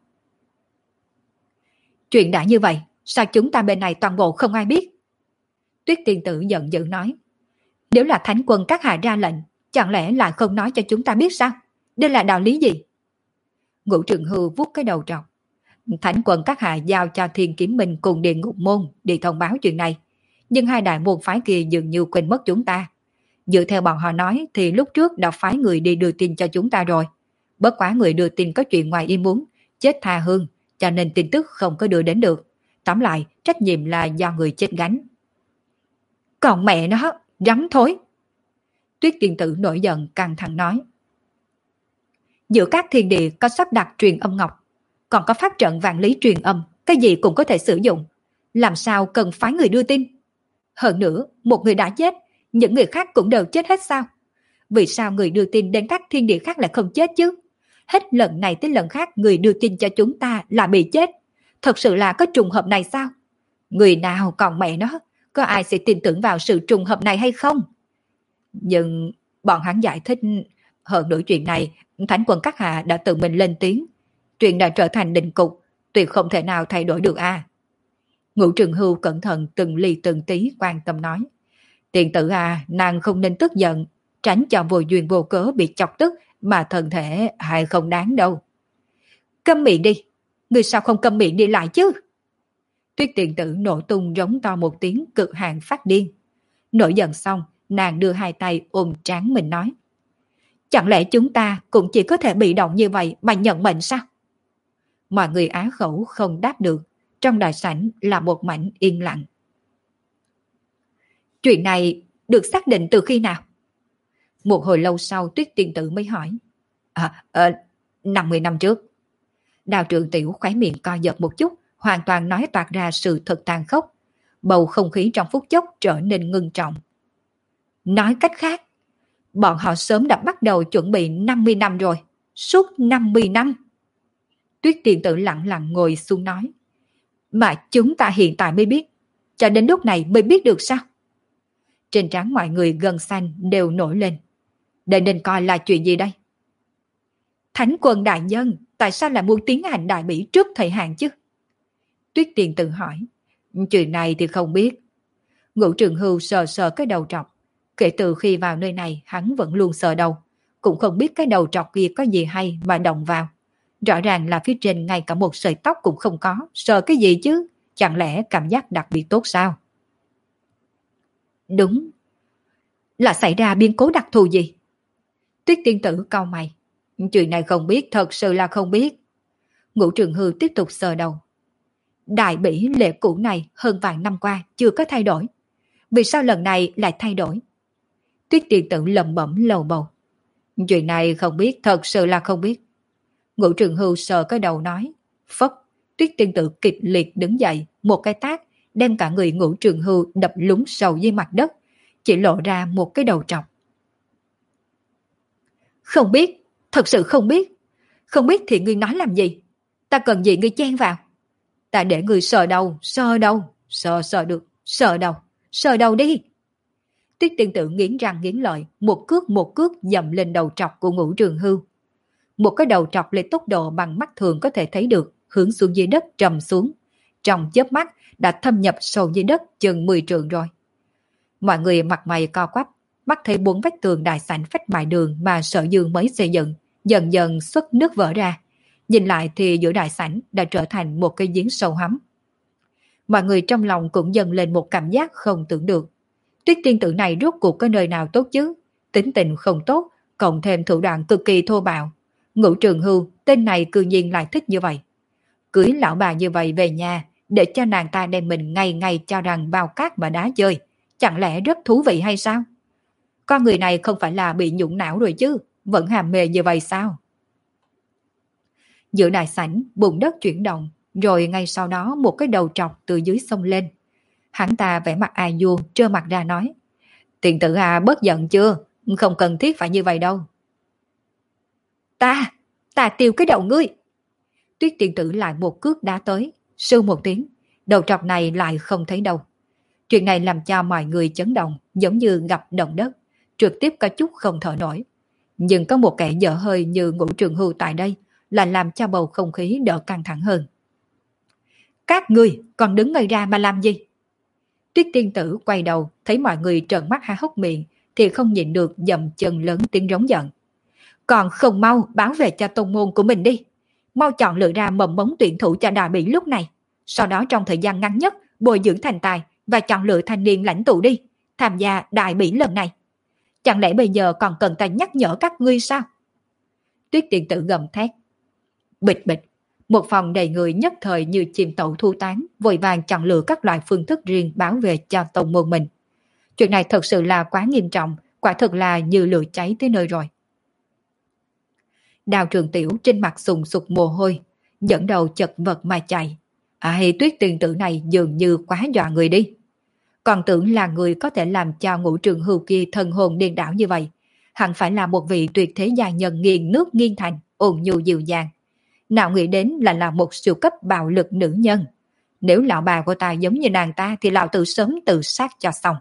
Chuyện đã như vậy, sao chúng ta bên này toàn bộ không ai biết? Tuyết Tiên Tử giận dữ nói. Nếu là Thánh Quân các hạ ra lệnh, chẳng lẽ lại không nói cho chúng ta biết sao? Đây là đạo lý gì? Ngũ Trường Hưu vuốt cái đầu trọc. Thánh Quân các hạ giao cho Thiên Kiếm Minh cùng Địa Ngục Môn đi thông báo chuyện này. Nhưng hai đại môn phái kia dường như quên mất chúng ta. Dựa theo bọn họ nói thì lúc trước đã phái người đi đưa tin cho chúng ta rồi. Bất quá người đưa tin có chuyện ngoài ý muốn, chết tha hương, cho nên tin tức không có đưa đến được. Tóm lại, trách nhiệm là do người chết gánh. Còn mẹ nó, rắm thối. Tuyết Tiên Tử nổi giận căng thẳng nói. Giữa các thiên địa có sắp đặt truyền âm ngọc, còn có pháp trận vạn lý truyền âm, cái gì cũng có thể sử dụng. Làm sao cần phái người đưa tin? Hơn nữa, một người đã chết, những người khác cũng đều chết hết sao? Vì sao người đưa tin đến các thiên địa khác lại không chết chứ? Hết lần này tới lần khác người đưa tin cho chúng ta là bị chết. Thật sự là có trùng hợp này sao? Người nào còn mẹ nó, có ai sẽ tin tưởng vào sự trùng hợp này hay không? Nhưng bọn hắn giải thích, hơn nữa chuyện này, Thánh Quân các hạ đã tự mình lên tiếng. chuyện đã trở thành định cục, tuyệt không thể nào thay đổi được a. Ngũ Trường Hưu cẩn thận từng ly từng tí quan tâm nói. Tiền tử à, nàng không nên tức giận, tránh cho vô duyên vô cớ bị chọc tức mà thân thể hay không đáng đâu. Câm miệng đi, người sao không câm miệng đi lại chứ? Tuyết tiền tử nổ tung rống to một tiếng cực hạn phát điên. Nổi giận xong, nàng đưa hai tay ôm trán mình nói. Chẳng lẽ chúng ta cũng chỉ có thể bị động như vậy mà nhận mệnh sao? Mọi người á khẩu không đáp được, trong đại sảnh là một mảnh yên lặng. Chuyện này được xác định từ khi nào? Một hồi lâu sau Tuyết tiên tử mới hỏi. À, à, năm mươi năm trước. Đào Trường Tiểu khóe miệng co giật một chút, hoàn toàn nói toạc ra sự thật tàn khốc. Bầu không khí trong phút chốc trở nên ngưng trọng. Nói cách khác, bọn họ sớm đã bắt đầu chuẩn bị năm mươi năm rồi. Suốt năm mươi năm. Tuyết tiên tử lặng lặng ngồi xuống nói. Mà chúng ta hiện tại mới biết. Cho đến lúc này mới biết được sao? Trên trán mọi người gần xanh đều nổi lên. Đây nên coi là chuyện gì đây? Thánh quân đại nhân, tại sao lại muốn tiến hành đại bỉ trước thời hạn chứ? Tuyết tiên tử hỏi. Chuyện này thì không biết. Ngũ Trường Hưu sờ sờ cái đầu trọc. Kể từ khi vào nơi này hắn vẫn luôn sờ đầu. Cũng không biết cái đầu trọc kia có gì hay mà động vào. Rõ ràng là phía trên ngay cả một sợi tóc cũng không có. Sờ cái gì chứ? Chẳng lẽ cảm giác đặc biệt tốt sao? Đúng. Là xảy ra biến cố đặc thù gì? Tuyết tiên tử cau mày. Chuyện này không biết, thật sự là không biết. Ngũ Trường Hưu tiếp tục sờ đầu. Đại bỉ lễ cũ này hơn vài năm qua chưa có thay đổi. Vì sao lần này lại thay đổi? Tuyết tiên tử lẩm bẩm lầu bầu. Chuyện này không biết, thật sự là không biết. Ngũ Trường Hưu sờ cái đầu nói. Phất, Tuyết tiên tử kịch liệt đứng dậy, một cái tát, đem cả người Ngũ Trường Hưu đập lún sâu dưới mặt đất, chỉ lộ ra một cái đầu trọc. Không biết, thật sự không biết. Không biết thì ngươi nói làm gì? Ta cần gì ngươi chen vào? Ta để ngươi sờ đầu, sờ đầu, sờ sờ được, sờ đầu, sờ đầu đi. Tuyết tiên tử nghiến răng nghiến lợi, một cước một cước dầm lên đầu trọc của Ngũ Trường Hưu. Một cái đầu trọc lấy tốc độ bằng mắt thường có thể thấy được, hướng xuống dưới đất trầm xuống. Trong chớp mắt đã thâm nhập sâu dưới đất chừng mười trượng rồi. Mọi người mặt mày co quắp, mắt thấy bốn vách tường đại sảnh phách mại đường mà Sở Dương mới xây dựng, dần dần xuất nước vỡ ra. Nhìn lại thì giữa đại sảnh đã trở thành một cái giếng sâu hắm. Mọi người trong lòng cũng dần lên một cảm giác không tưởng được. Tuyết tiên tử này rốt cuộc có nơi nào tốt chứ? Tính tình không tốt, cộng thêm thủ đoạn cực kỳ thô bạo. Ngũ Trường Hưu, tên này cư nhiên lại thích như vậy. Cưới lão bà như vậy về nhà, để cho nàng ta đem mình ngày ngày cho rằng bao cát mà đá chơi. Chẳng lẽ rất thú vị hay sao? Con người này không phải là bị nhũng não rồi chứ, vẫn hàm mê như vậy sao? Giữa đại sảnh, bùn đất chuyển động, rồi ngay sau đó một cái đầu trọc từ dưới sông lên. Hắn ta vẻ mặt ai vua, trơ mặt ra nói. Tiền tử à, bớt giận chưa? Không cần thiết phải như vậy đâu. Ta, ta tiêu cái đầu ngươi. Tuyết tiên tử lại một cước đá tới, sưu một tiếng, đầu trọc này lại không thấy đâu. Chuyện này làm cho mọi người chấn động, giống như gặp động đất, trực tiếp có chút không thở nổi. Nhưng có một kẻ dở hơi như Ngũ Trường Hưu tại đây, là làm cho bầu không khí đỡ căng thẳng hơn. Các ngươi còn đứng ngây ra mà làm gì? Tuyết tiên tử quay đầu, thấy mọi người trợn mắt há hốc miệng, thì không nhịn được dậm chân lớn tiếng rống giận. Còn không mau báo về cho tôn môn của mình đi. Mau chọn lựa ra mầm mống tuyển thủ cho đại bỉ lúc này. Sau đó trong thời gian ngắn nhất, bồi dưỡng thành tài và chọn lựa thanh niên lãnh tụ đi, tham gia đại bỉ lần này. Chẳng lẽ bây giờ còn cần ta nhắc nhở các ngươi sao? Tuyết tiên tử gầm thét. Bịch bịch, một phòng đầy người nhất thời như chim tẩu thu tán, vội vàng chọn lựa các loại phương thức riêng báo về cho tông môn mình. Chuyện này thật sự là quá nghiêm trọng, quả thực là như lửa cháy tới nơi rồi. Đào Trường Tiểu trên mặt sùng sục mồ hôi, dẫn đầu chật vật mà chạy. Ai, Tuyết tiên tử này dường như quá dọa người đi. Còn tưởng là người có thể làm cho Ngũ Trường Hưu kia thần hồn điên đảo như vậy. Hẳn phải là một vị tuyệt thế gia nhân nghiền nước nghiền thành, ôn nhu dịu dàng. Nào nghĩ đến là là một siêu cấp bạo lực nữ nhân. Nếu lão bà của ta giống như nàng ta thì lão tự sớm tự sát cho xong.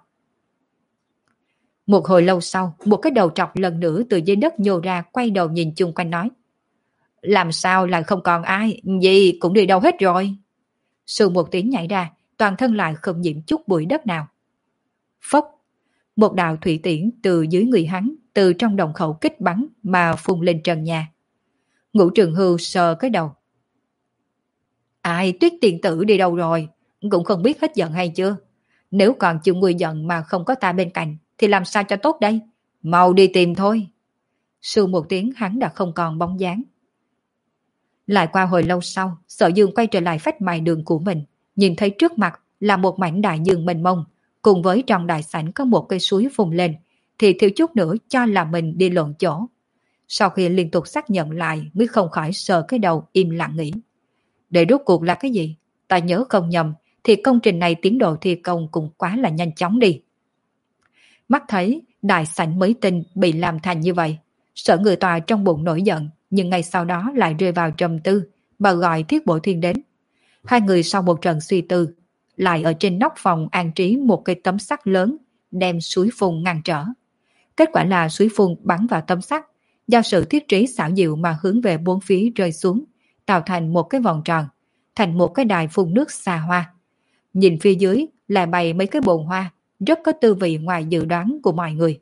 Một hồi lâu sau, một cái đầu trọc lần nữa từ dưới đất nhô ra, quay đầu nhìn chung quanh nói. Làm sao lại không còn ai, gì cũng đi đâu hết rồi. Sù một tiếng nhảy ra, toàn thân lại không nhiễm chút bụi đất nào. Phốc, một đạo thủy tiễn từ dưới người hắn, từ trong đồng khẩu kích bắn mà phun lên trần nhà. Ngũ Trường Hưu sờ cái đầu. Ai, Tuyết tiền tử đi đâu rồi? Cũng không biết hết giận hay chưa? Nếu còn chịu nguôi giận mà không có ta bên cạnh, thì làm sao cho tốt đây? Mau đi tìm thôi. Sù một tiếng hắn đã không còn bóng dáng. Lại qua hồi lâu sau, Sở Dương quay trở lại phách mài đường của mình, nhìn thấy trước mặt là một mảnh đại dương mênh mông, cùng với trong đại sảnh có một cây suối phun lên, thì thiếu chút nữa cho là mình đi lộn chỗ. Sau khi liên tục xác nhận lại mới không khỏi sờ cái đầu im lặng nghĩ. Để rốt cuộc là cái gì? Ta nhớ không nhầm thì công trình này tiến độ thi công cũng quá là nhanh chóng đi. Mắt thấy đại sảnh mới tinh bị làm thành như vậy, Sở Người Tòa trong bụng nổi giận, nhưng ngay sau đó lại rơi vào trầm tư và gọi Thiết Bổ Thiên đến. Hai người sau một trận suy tư, lại ở trên nóc phòng an trí một cây tấm sắt lớn, đem suối phun ngăn trở. Kết quả là suối phun bắn vào tấm sắt, do sự thiết trí xảo diệu mà hướng về bốn phía rơi xuống, tạo thành một cái vòng tròn, thành một cái đài phun nước xa hoa. Nhìn phía dưới là bày mấy cái bồn hoa, rất có tư vị ngoài dự đoán của mọi người.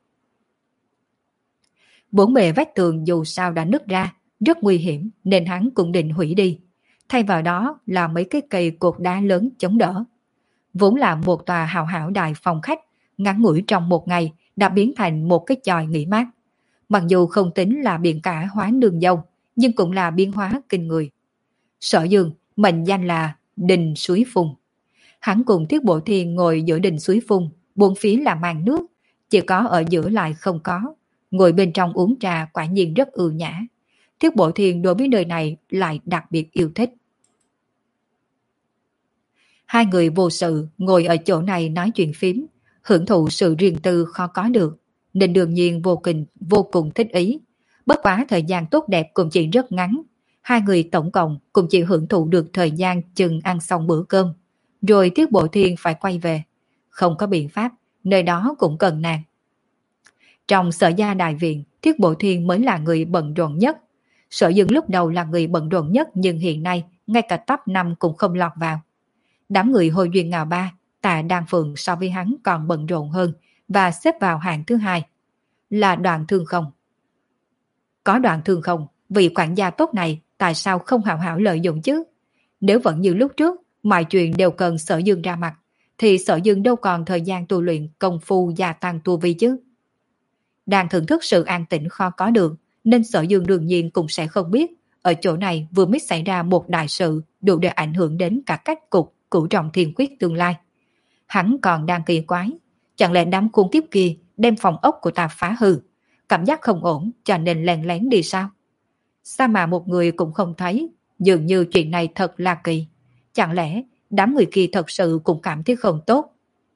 Bốn bề vách tường dù sao đã nứt ra, rất nguy hiểm nên hắn cũng định hủy đi. Thay vào đó là mấy cái cây cột đá lớn chống đỡ. Vốn là một tòa hào hảo đại phòng khách, ngắn ngủi trong một ngày đã biến thành một cái chòi nghỉ mát. Mặc dù không tính là biển cả hóa nương dâu, nhưng cũng là biến hóa kinh người. Sở Dương mệnh danh là Đình Suối Phun. Hắn cùng Thiết Bộ Thiên ngồi giữa đình suối phun, bốn phía là màn nước, chỉ có ở giữa lại không có. Ngồi bên trong uống trà quả nhiên rất ưu nhã. Thiết Bộ Thiên đối với nơi này lại đặc biệt yêu thích. Hai người vô sự ngồi ở chỗ này nói chuyện phím, hưởng thụ sự riêng tư khó có được, nên đương nhiên vô cùng, vô cùng thích ý. Bất quá thời gian tốt đẹp cũng chỉ rất ngắn. Hai người tổng cộng cũng chỉ hưởng thụ được thời gian chừng ăn xong bữa cơm. Rồi Thiết Bộ Thiên phải quay về. Không có biện pháp, nơi đó cũng cần nàng. Trong Sở Gia Đại Viện, Thiết Bộ Thiên mới là người bận rộn nhất. Sở Dương lúc đầu là người bận rộn nhất, nhưng hiện nay ngay cả top năm cũng không lọt vào. Đám người Hồi Duyên Ngào Ba, Tạ Đan Phượng so với hắn còn bận rộn hơn và xếp vào hạng thứ hai. Là Đoạn Thương Không. Có Đoạn Thương Không, vị quản gia tốt này tại sao không hảo hảo lợi dụng chứ? Nếu vẫn như lúc trước, mọi chuyện đều cần Sở Dương ra mặt, thì Sở Dương đâu còn thời gian tu luyện công phu gia tăng tu vi chứ. Đang thưởng thức sự an tĩnh khó có được, nên Sở Dương đương nhiên cũng sẽ không biết ở chỗ này vừa mới xảy ra một đại sự đủ để ảnh hưởng đến cả cách cục Cửu Trọng Thiên Quyết tương lai. Hắn còn đang kỳ quái, chẳng lẽ đám khốn kiếp kia đem phòng ốc của ta phá hư, cảm giác không ổn cho nên lén lén đi sao? Sao mà một người cũng không thấy, dường như chuyện này thật là kỳ. Chẳng lẽ đám người kia thật sự cũng cảm thấy không tốt?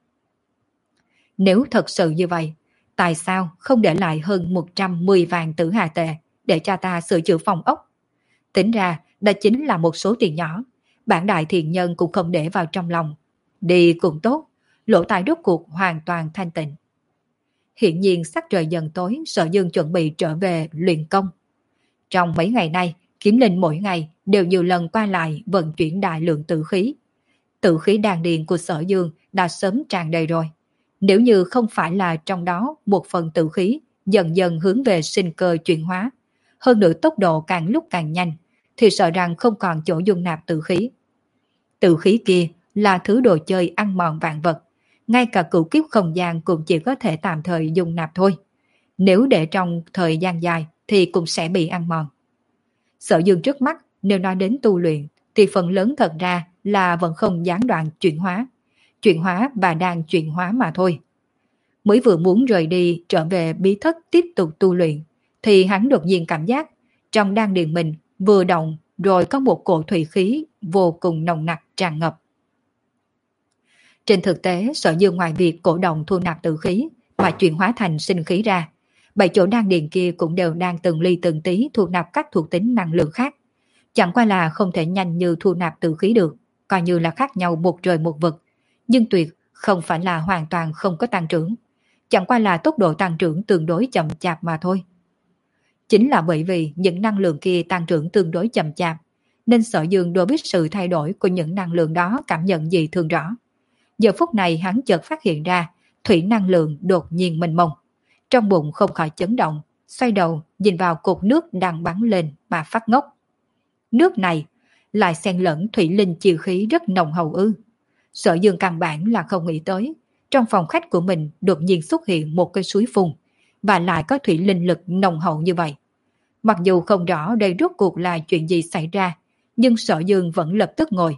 Nếu thật sự như vậy, tại sao không để lại hơn một trăm mười vạn tử hà tệ để cho ta sửa chữa phòng ốc? Tính ra đó chính là một số tiền nhỏ, bản đại thiện nhân cũng không để vào trong lòng. Đi cũng tốt, lỗ tai rốt cuộc hoàn toàn thanh tịnh. Hiện nhiên sắc trời dần tối, Sở Dương chuẩn bị trở về luyện công. Trong mấy ngày nay, Kiếm Linh mỗi ngày đều nhiều lần qua lại vận chuyển đại lượng tử khí. Tử khí đan điền của Sở Dương đã sớm tràn đầy rồi. Nếu như không phải là trong đó một phần tử khí dần dần hướng về sinh cơ chuyển hóa, hơn nữa tốc độ càng lúc càng nhanh, thì sợ rằng không còn chỗ dung nạp tử khí. Tử khí kia là thứ đồ chơi ăn mòn vạn vật, ngay cả cửu kiếp không gian cũng chỉ có thể tạm thời dung nạp thôi. Nếu để trong thời gian dài thì cũng sẽ bị ăn mòn. Sở Dương trước mắt nếu nói đến tu luyện thì phần lớn thật ra là vẫn không gián đoạn chuyển hóa. Chuyển hóa và đang chuyển hóa mà thôi. Mới vừa muốn rời đi trở về bí thất tiếp tục tu luyện thì hắn đột nhiên cảm giác trong đan điền mình vừa động rồi có một cổ thủy khí vô cùng nồng nặc tràn ngập. Trên thực tế, Sở Dương ngoài việc cổ động thu nạp tử khí mà chuyển hóa thành sinh khí ra, bảy chỗ đan điền kia cũng đều đang từng ly từng tí thu nạp các thuộc tính năng lượng khác. Chẳng qua là không thể nhanh như thu nạp tử khí được, coi như là khác nhau một trời một vực, nhưng tuyệt không phải là hoàn toàn không có tăng trưởng. Chẳng qua là tốc độ tăng trưởng tương đối chậm chạp mà thôi. Chính là bởi vì những năng lượng kia tăng trưởng tương đối chậm chạp, nên Sở Dương đối với sự thay đổi của những năng lượng đó cảm nhận gì thường rõ. Giờ phút này hắn chợt phát hiện ra thủy năng lượng đột nhiên mênh mông. Trong bụng không khỏi chấn động, xoay đầu nhìn vào cột nước đang bắn lên mà phát ngốc. Nước này lại xen lẫn thủy linh chi khí rất nồng hậu ư. Sở Dương căn bản là không nghĩ tới, trong phòng khách của mình đột nhiên xuất hiện một cái suối phun, và lại có thủy linh lực nồng hậu như vậy. Mặc dù không rõ đây rốt cuộc là chuyện gì xảy ra, nhưng Sở Dương vẫn lập tức ngồi.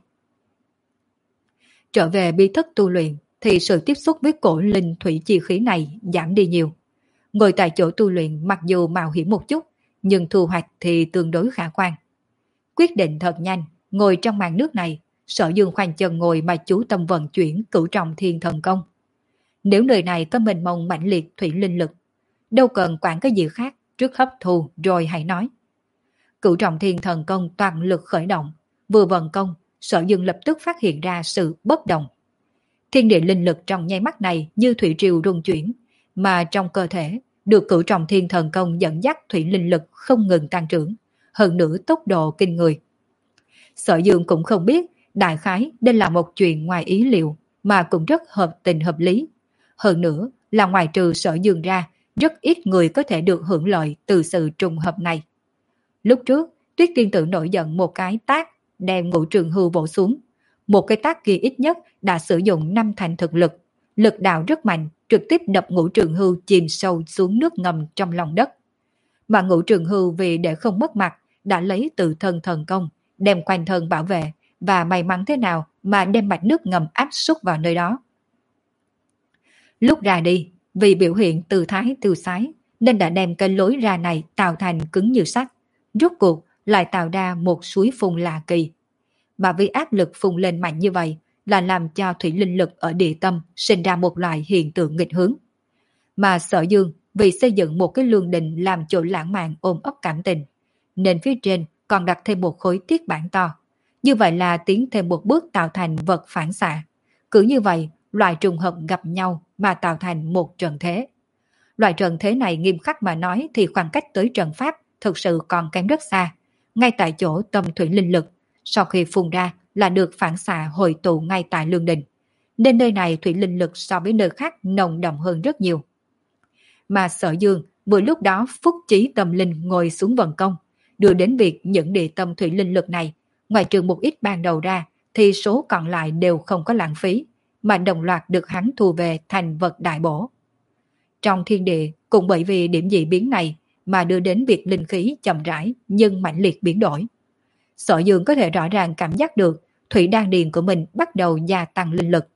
Trở về bí thức tu luyện thì sự tiếp xúc với cổ linh thủy chi khí này giảm đi nhiều. Ngồi tại chỗ tu luyện mặc dù mạo hiểm một chút, nhưng thu hoạch thì tương đối khả quan. Quyết định thật nhanh, ngồi trong màn nước này, Sở Dương khoanh chân ngồi mà chú tâm vận chuyển cửu trọng thiên thần công. Nếu nơi này có mênh mông mãnh liệt thủy linh lực, đâu cần quản cái gì khác, trước hấp thu rồi hãy nói. Cửu trọng thiên thần công toàn lực khởi động, vừa vận công, Sở Dương lập tức phát hiện ra sự bất đồng. Thiên địa linh lực trong nháy mắt này như thủy triều rung chuyển, mà trong cơ thể được cửu trọng thiên thần công dẫn dắt thủy linh lực không ngừng tăng trưởng, hơn nữa tốc độ kinh người. Sở Dương cũng không biết đại khái đây là một chuyện ngoài ý liệu mà cũng rất hợp tình hợp lý. Hơn nữa là ngoài trừ Sở Dương ra, rất ít người có thể được hưởng lợi từ sự trùng hợp này. Lúc trước, Tuyết Tiên Tử nổi giận một cái tác đem Ngũ Trường Hưu vỗ xuống. Một cái tác kia ít nhất đã sử dụng năm thành thực lực, lực đạo rất mạnh, trực tiếp đập Ngũ Trường Hưu chìm sâu xuống nước ngầm trong lòng đất. Mà Ngũ Trường Hưu vì để không mất mặt, đã lấy tự thân thần công, đem quanh thân bảo vệ, và may mắn thế nào mà đem mạch nước ngầm áp xúc vào nơi đó. Lúc ra đi, vì biểu hiện tư thái tiêu sái, nên đã đem cái lối ra này tạo thành cứng như sắt, rốt cuộc lại tạo ra một suối phun lạ kỳ. Mà vì áp lực phun lên mạnh như vậy là làm cho thủy linh lực ở địa tâm sinh ra một loại hiện tượng nghịch hướng. Mà Sở Dương vì xây dựng một cái lương đình làm chỗ lãng mạn ôm ấp cảm tình, nên phía trên còn đặt thêm một khối thiết bản to. Như vậy là tiến thêm một bước tạo thành vật phản xạ. Cứ như vậy, loại trùng hợp gặp nhau mà tạo thành một trận thế. Loại trận thế này nghiêm khắc mà nói thì khoảng cách tới trận pháp thực sự còn kém rất xa. Ngay tại chỗ tâm thủy linh lực, sau khi phun ra là được phản xạ hội tụ ngay tại lương đình. Nên nơi này thủy linh lực so với nơi khác nồng đậm hơn rất nhiều. Mà Sở Dương vừa lúc đó phúc chí tâm linh ngồi xuống vận công, đưa đến việc những địa tâm thủy linh lực này, ngoài trừ một ít ban đầu ra, thì số còn lại đều không có lãng phí, mà đồng loạt được hắn thu về thành vật đại bổ. Trong thiên địa, cũng bởi vì điểm dị biến này mà đưa đến việc linh khí chậm rãi nhưng mãnh liệt biến đổi. Sở Dương có thể rõ ràng cảm giác được thủy đan điền của mình bắt đầu gia tăng linh lực.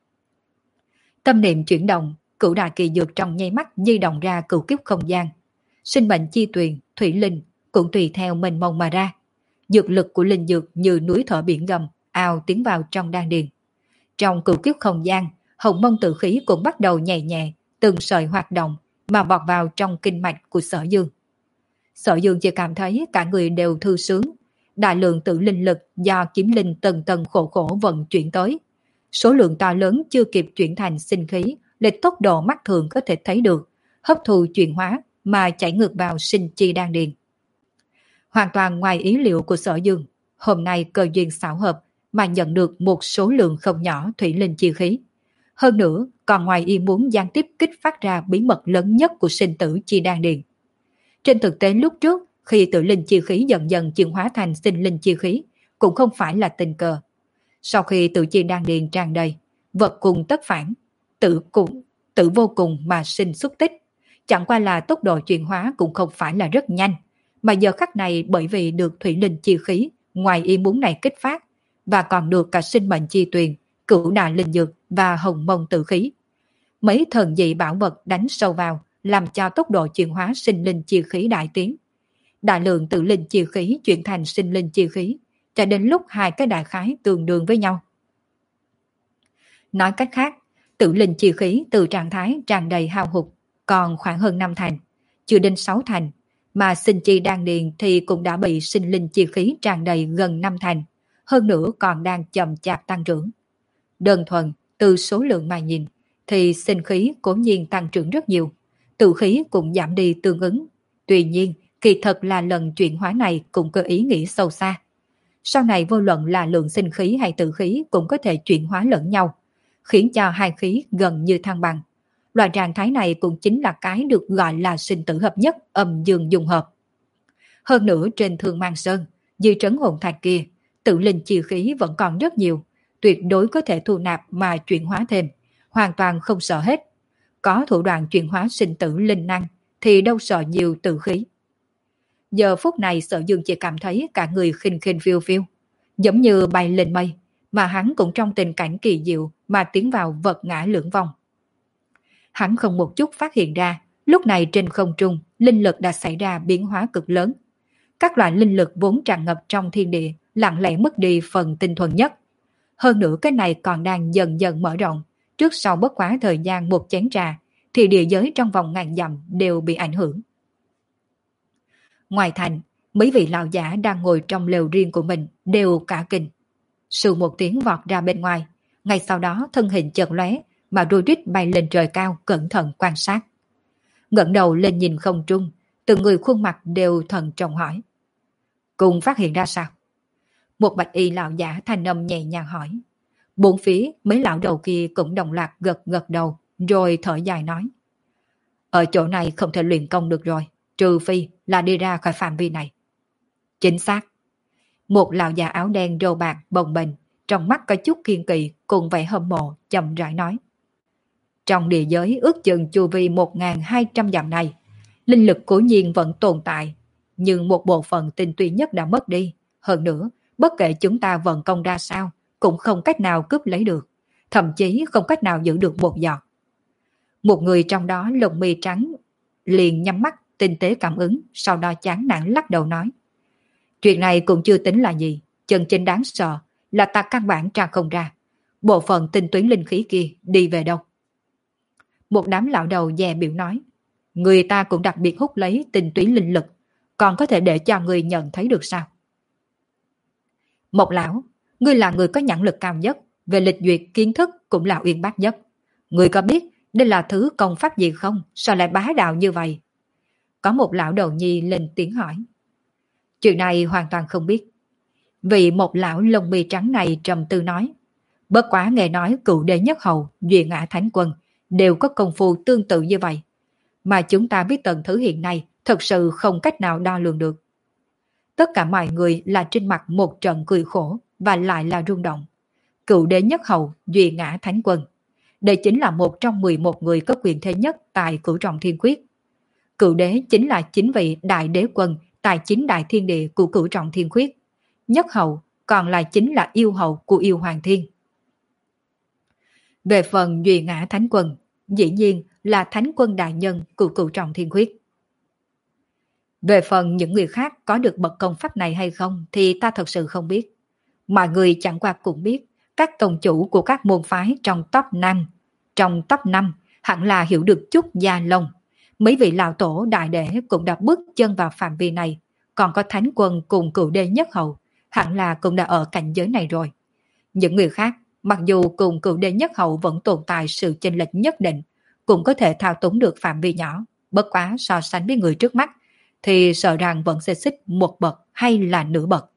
Tâm niệm chuyển động, cửu đại kỳ dược trong nháy mắt di động ra cửu kiếp không gian. Sinh mệnh chi tuyền, thủy linh cũng tùy theo mênh mông mà ra. Dược lực của linh dược như núi thở biển gầm, ào tiến vào trong đan điền. Trong cửu kiếp không gian, hồng mông tử khí cũng bắt đầu nhẹ nhẹ, từng sợi hoạt động mà vọt vào trong kinh mạch của Sở Dương. Sở Dương chỉ cảm thấy cả người đều thư sướng. Đại lượng tự linh lực do kiếm linh tầng tầng khổ khổ vận chuyển tới. Số lượng to lớn chưa kịp chuyển thành sinh khí, lấy tốc độ mắt thường có thể thấy được, hấp thu chuyển hóa mà chảy ngược vào sinh chi đan điền. Hoàn toàn ngoài ý liệu của Sở Dương, hôm nay cơ duyên xảo hợp mà nhận được một số lượng không nhỏ thủy linh chi khí. Hơn nữa, còn ngoài ý muốn gián tiếp kích phát ra bí mật lớn nhất của sinh tử chi đan điền. Trên thực tế lúc trước, khi tự linh chi khí dần dần chuyển hóa thành sinh linh chi khí, cũng không phải là tình cờ. Sau khi tự chi đan điền tràn đầy, vật cùng tất phản, tự cùng, tự vô cùng mà sinh xuất tích. Chẳng qua là tốc độ chuyển hóa cũng không phải là rất nhanh, mà giờ khắc này bởi vì được thủy linh chi khí ngoài ý muốn này kích phát, và còn được cả sinh mệnh chi tuyền, cửu đại linh dược và hồng mông tử khí. Mấy thần dị bảo vật đánh sâu vào, làm cho tốc độ chuyển hóa sinh linh chi khí đại tiến. Đại lượng tự linh chi khí chuyển thành sinh linh chi khí, cho đến lúc hai cái đại khái tương đương với nhau. Nói cách khác, tự linh chi khí từ trạng thái tràn đầy hao hụt còn khoảng hơn năm thành, chưa đến sáu thành, mà sinh chi đan điền thì cũng đã bị sinh linh chi khí tràn đầy gần năm thành, hơn nữa còn đang chậm chạp tăng trưởng. Đơn thuần từ số lượng mà nhìn thì sinh khí cố nhiên tăng trưởng rất nhiều, tự khí cũng giảm đi tương ứng. Tuy nhiên, Kỳ thật là lần chuyển hóa này cũng có ý nghĩa sâu xa. Sau này vô luận là lượng sinh khí hay tử khí cũng có thể chuyển hóa lẫn nhau, khiến cho hai khí gần như thăng bằng. Loại trạng thái này cũng chính là cái được gọi là sinh tử hợp nhất, âm dương dung hợp. Hơn nữa trên Thương Mang Sơn, dư trấn hồn thạch kia, tự linh chi khí vẫn còn rất nhiều, tuyệt đối có thể thu nạp mà chuyển hóa thêm, hoàn toàn không sợ hết. Có thủ đoạn chuyển hóa sinh tử linh năng thì đâu sợ nhiều tử khí. Giờ phút này Sở Dương chỉ cảm thấy cả người khinh khinh phiêu phiêu, giống như bay lên mây, mà hắn cũng trong tình cảnh kỳ diệu mà tiến vào vật ngã lưỡng vong. Hắn không một chút phát hiện ra, lúc này trên không trung, linh lực đã xảy ra biến hóa cực lớn. Các loại linh lực vốn tràn ngập trong thiên địa, lặng lẽ mất đi phần tinh thuần nhất. Hơn nữa cái này còn đang dần dần mở rộng, trước sau bất quá thời gian một chén trà, thì địa giới trong vòng ngàn dặm đều bị ảnh hưởng. Ngoài thành, mấy vị lão giả đang ngồi trong lều riêng của mình đều cả kinh. Sù một tiếng vọt ra bên ngoài, ngay sau đó thân hình chợt lóe, mà đôi rít bay lên trời cao cẩn thận quan sát. Ngẩng đầu lên nhìn không trung, từng người khuôn mặt đều thận trọng hỏi. Cùng phát hiện ra sao? Một bạch y lão giả thanh âm nhẹ nhàng hỏi. Bốn phía mấy lão đầu kia cũng đồng loạt gật gật đầu, rồi thở dài nói. Ở chỗ này không thể luyện công được rồi, trừ phi là đi ra khỏi phạm vi này. Chính xác. Một lão già áo đen râu bạc bồng bềnh, trong mắt có chút kiên kỵ cùng vẻ hâm mộ, chậm rãi nói. Trong địa giới ước chừng chu vi một nghìn hai trăm dặm này, linh lực cố nhiên vẫn tồn tại, nhưng một bộ phận tinh túy nhất đã mất đi. Hơn nữa, bất kể chúng ta vận công ra sao, cũng không cách nào cướp lấy được, thậm chí không cách nào giữ được một giọt. Một người trong đó lông mi trắng, liền nhắm mắt, tinh tế cảm ứng, sau đó chán nản lắc đầu nói. Chuyện này cũng chưa tính là gì, chân chính đáng sợ là ta căn bản tra không ra. Bộ phận tinh túy linh khí kia đi về đâu? Một đám lão đầu dè biểu nói. Người ta cũng đặc biệt hút lấy tinh túy linh lực, còn có thể để cho người nhận thấy được sao? Một lão, ngươi là người có nhãn lực cao nhất, về lịch duyệt kiến thức cũng là uyên bác nhất. Ngươi có biết đây là thứ công pháp gì không? Sao lại bá đạo như vậy? Có một lão đầu nhi lên tiếng hỏi. Chuyện này hoàn toàn không biết. Vì một lão lông mi trắng này trầm tư nói. Bất quá nghe nói cựu đế nhất hầu, duy ngã thánh quân đều có công phu tương tự như vậy. Mà chúng ta biết tầng thứ hiện nay thật sự không cách nào đo lường được. Tất cả mọi người là trên mặt một trận cười khổ và lại là rung động. Cựu đế nhất hầu, duy ngã thánh quân. Đây chính là một trong mười một người có quyền thế nhất tại Cửu Trọng Thiên Quyết. Cựu đế chính là chính vị đại đế quân tại chính đại thiên địa của Cửu Trọng Thiên Quyết. Nhất hầu còn là chính là yêu hầu của yêu hoàng thiên. Về phần duy ngã thánh quân, dĩ nhiên là thánh quân đại nhân của Cửu Trọng Thiên Quyết. Về phần những người khác có được bậc công pháp này hay không thì ta thật sự không biết. Mọi người chẳng qua cũng biết các tông chủ của các môn phái trong top năm, trong top năm hẳn là hiểu được chút gia lông. Mấy vị lão tổ đại đệ cũng đã bước chân vào phạm vi này, còn có thánh quân cùng cựu đế nhất hầu, hẳn là cũng đã ở cảnh giới này rồi. Những người khác, mặc dù cùng cựu đế nhất hầu vẫn tồn tại sự chênh lệch nhất định, cũng có thể thao túng được phạm vi nhỏ, bất quá so sánh với người trước mắt, thì sợ rằng vẫn sẽ xích một bậc hay là nửa bậc.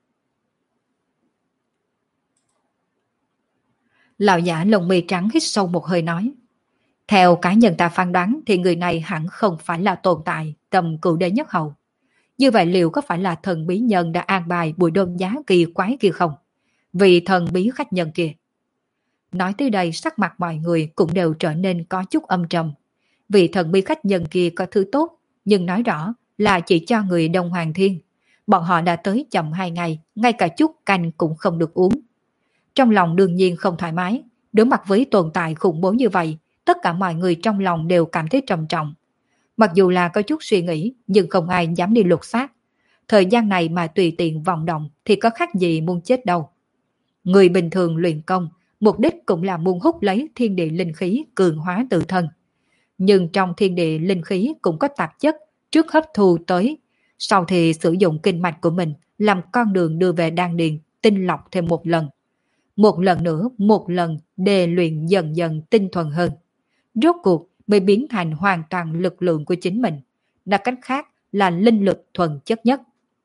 Lão giả lông mi trắng hít sâu một hơi nói. Theo cá nhân ta phán đoán thì người này hẳn không phải là tồn tại tầm cựu đế nhất hầu. Như vậy liệu có phải là thần bí nhân đã an bài buổi đôn giá kỳ quái kia không? Vì thần bí khách nhân kia. Nói tới đây sắc mặt mọi người cũng đều trở nên có chút âm trầm. Vì thần bí khách nhân kia có thứ tốt, nhưng nói rõ là chỉ cho người Đông Hoàng Thiên. Bọn họ đã tới chậm hai ngày, ngay cả chút canh cũng không được uống. Trong lòng đương nhiên không thoải mái, đối mặt với tồn tại khủng bố như vậy, tất cả mọi người trong lòng đều cảm thấy trầm trọng. Mặc dù là có chút suy nghĩ, nhưng không ai dám đi lục xác. Thời gian này mà tùy tiện vọng động thì có khác gì muốn chết đâu. Người bình thường luyện công, mục đích cũng là muốn hút lấy thiên địa linh khí cường hóa tự thân. Nhưng trong thiên địa linh khí cũng có tạp chất, trước hấp thu tới, sau thì sử dụng kinh mạch của mình làm con đường đưa về đan điền, tinh lọc thêm một lần. Một lần nữa, một lần để luyện dần dần tinh thuần hơn. Rốt cuộc mới biến thành hoàn toàn lực lượng của chính mình. Nói cách khác là linh lực thuần chất nhất.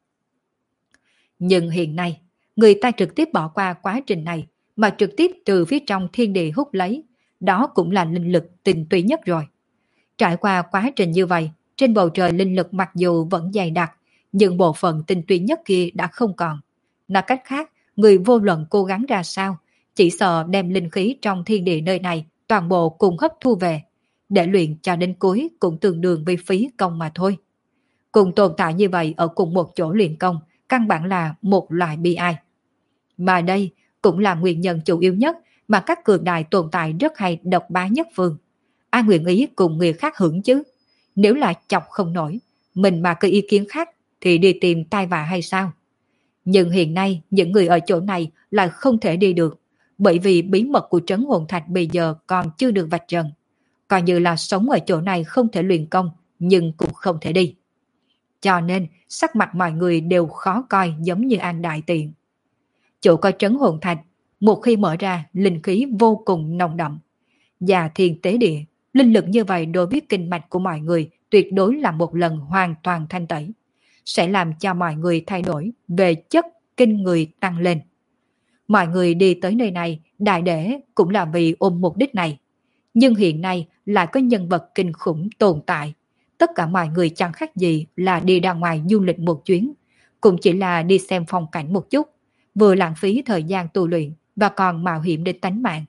Nhưng hiện nay, người ta trực tiếp bỏ qua quá trình này mà trực tiếp từ phía trong thiên địa hút lấy, đó cũng là linh lực tinh túy nhất rồi. Trải qua quá trình như vậy, trên bầu trời linh lực mặc dù vẫn dày đặc, nhưng bộ phận tinh túy nhất kia đã không còn. Nói cách khác, người vô luận cố gắng ra sao, chỉ sợ đem linh khí trong thiên địa nơi này toàn bộ cùng hấp thu về, để luyện cho đến cuối cũng tương đương với phí công mà thôi. Cùng tồn tại như vậy ở cùng một chỗ luyện công, căn bản là một loại bi ai. Mà đây cũng là nguyên nhân chủ yếu nhất mà các cường đại tồn tại rất hay độc bá nhất phương. Ai nguyện ý cùng người khác hưởng chứ? Nếu là chọc không nổi, mình mà có ý kiến khác thì đi tìm tai vạ hay sao? Nhưng hiện nay những người ở chỗ này lại không thể đi được, bởi vì bí mật của trấn hồn thạch bây giờ còn chưa được vạch trần. Coi như là sống ở chỗ này không thể luyện công, nhưng cũng không thể đi. Cho nên sắc mặt mọi người đều khó coi giống như An Đại Tiện. Chỗ có trấn hồn thạch, một khi mở ra linh khí vô cùng nồng đậm. Và thiên tế địa, linh lực như vậy đối với kinh mạch của mọi người tuyệt đối là một lần hoàn toàn thanh tẩy. Sẽ làm cho mọi người thay đổi về chất kinh người tăng lên. Mọi người đi tới nơi này đại để cũng là vì ôm mục đích này. Nhưng hiện nay lại có nhân vật kinh khủng tồn tại. Tất cả mọi người chẳng khác gì là đi ra ngoài du lịch một chuyến. Cũng chỉ là đi xem phong cảnh một chút. Vừa lãng phí thời gian tu luyện và còn mạo hiểm đến tánh mạng.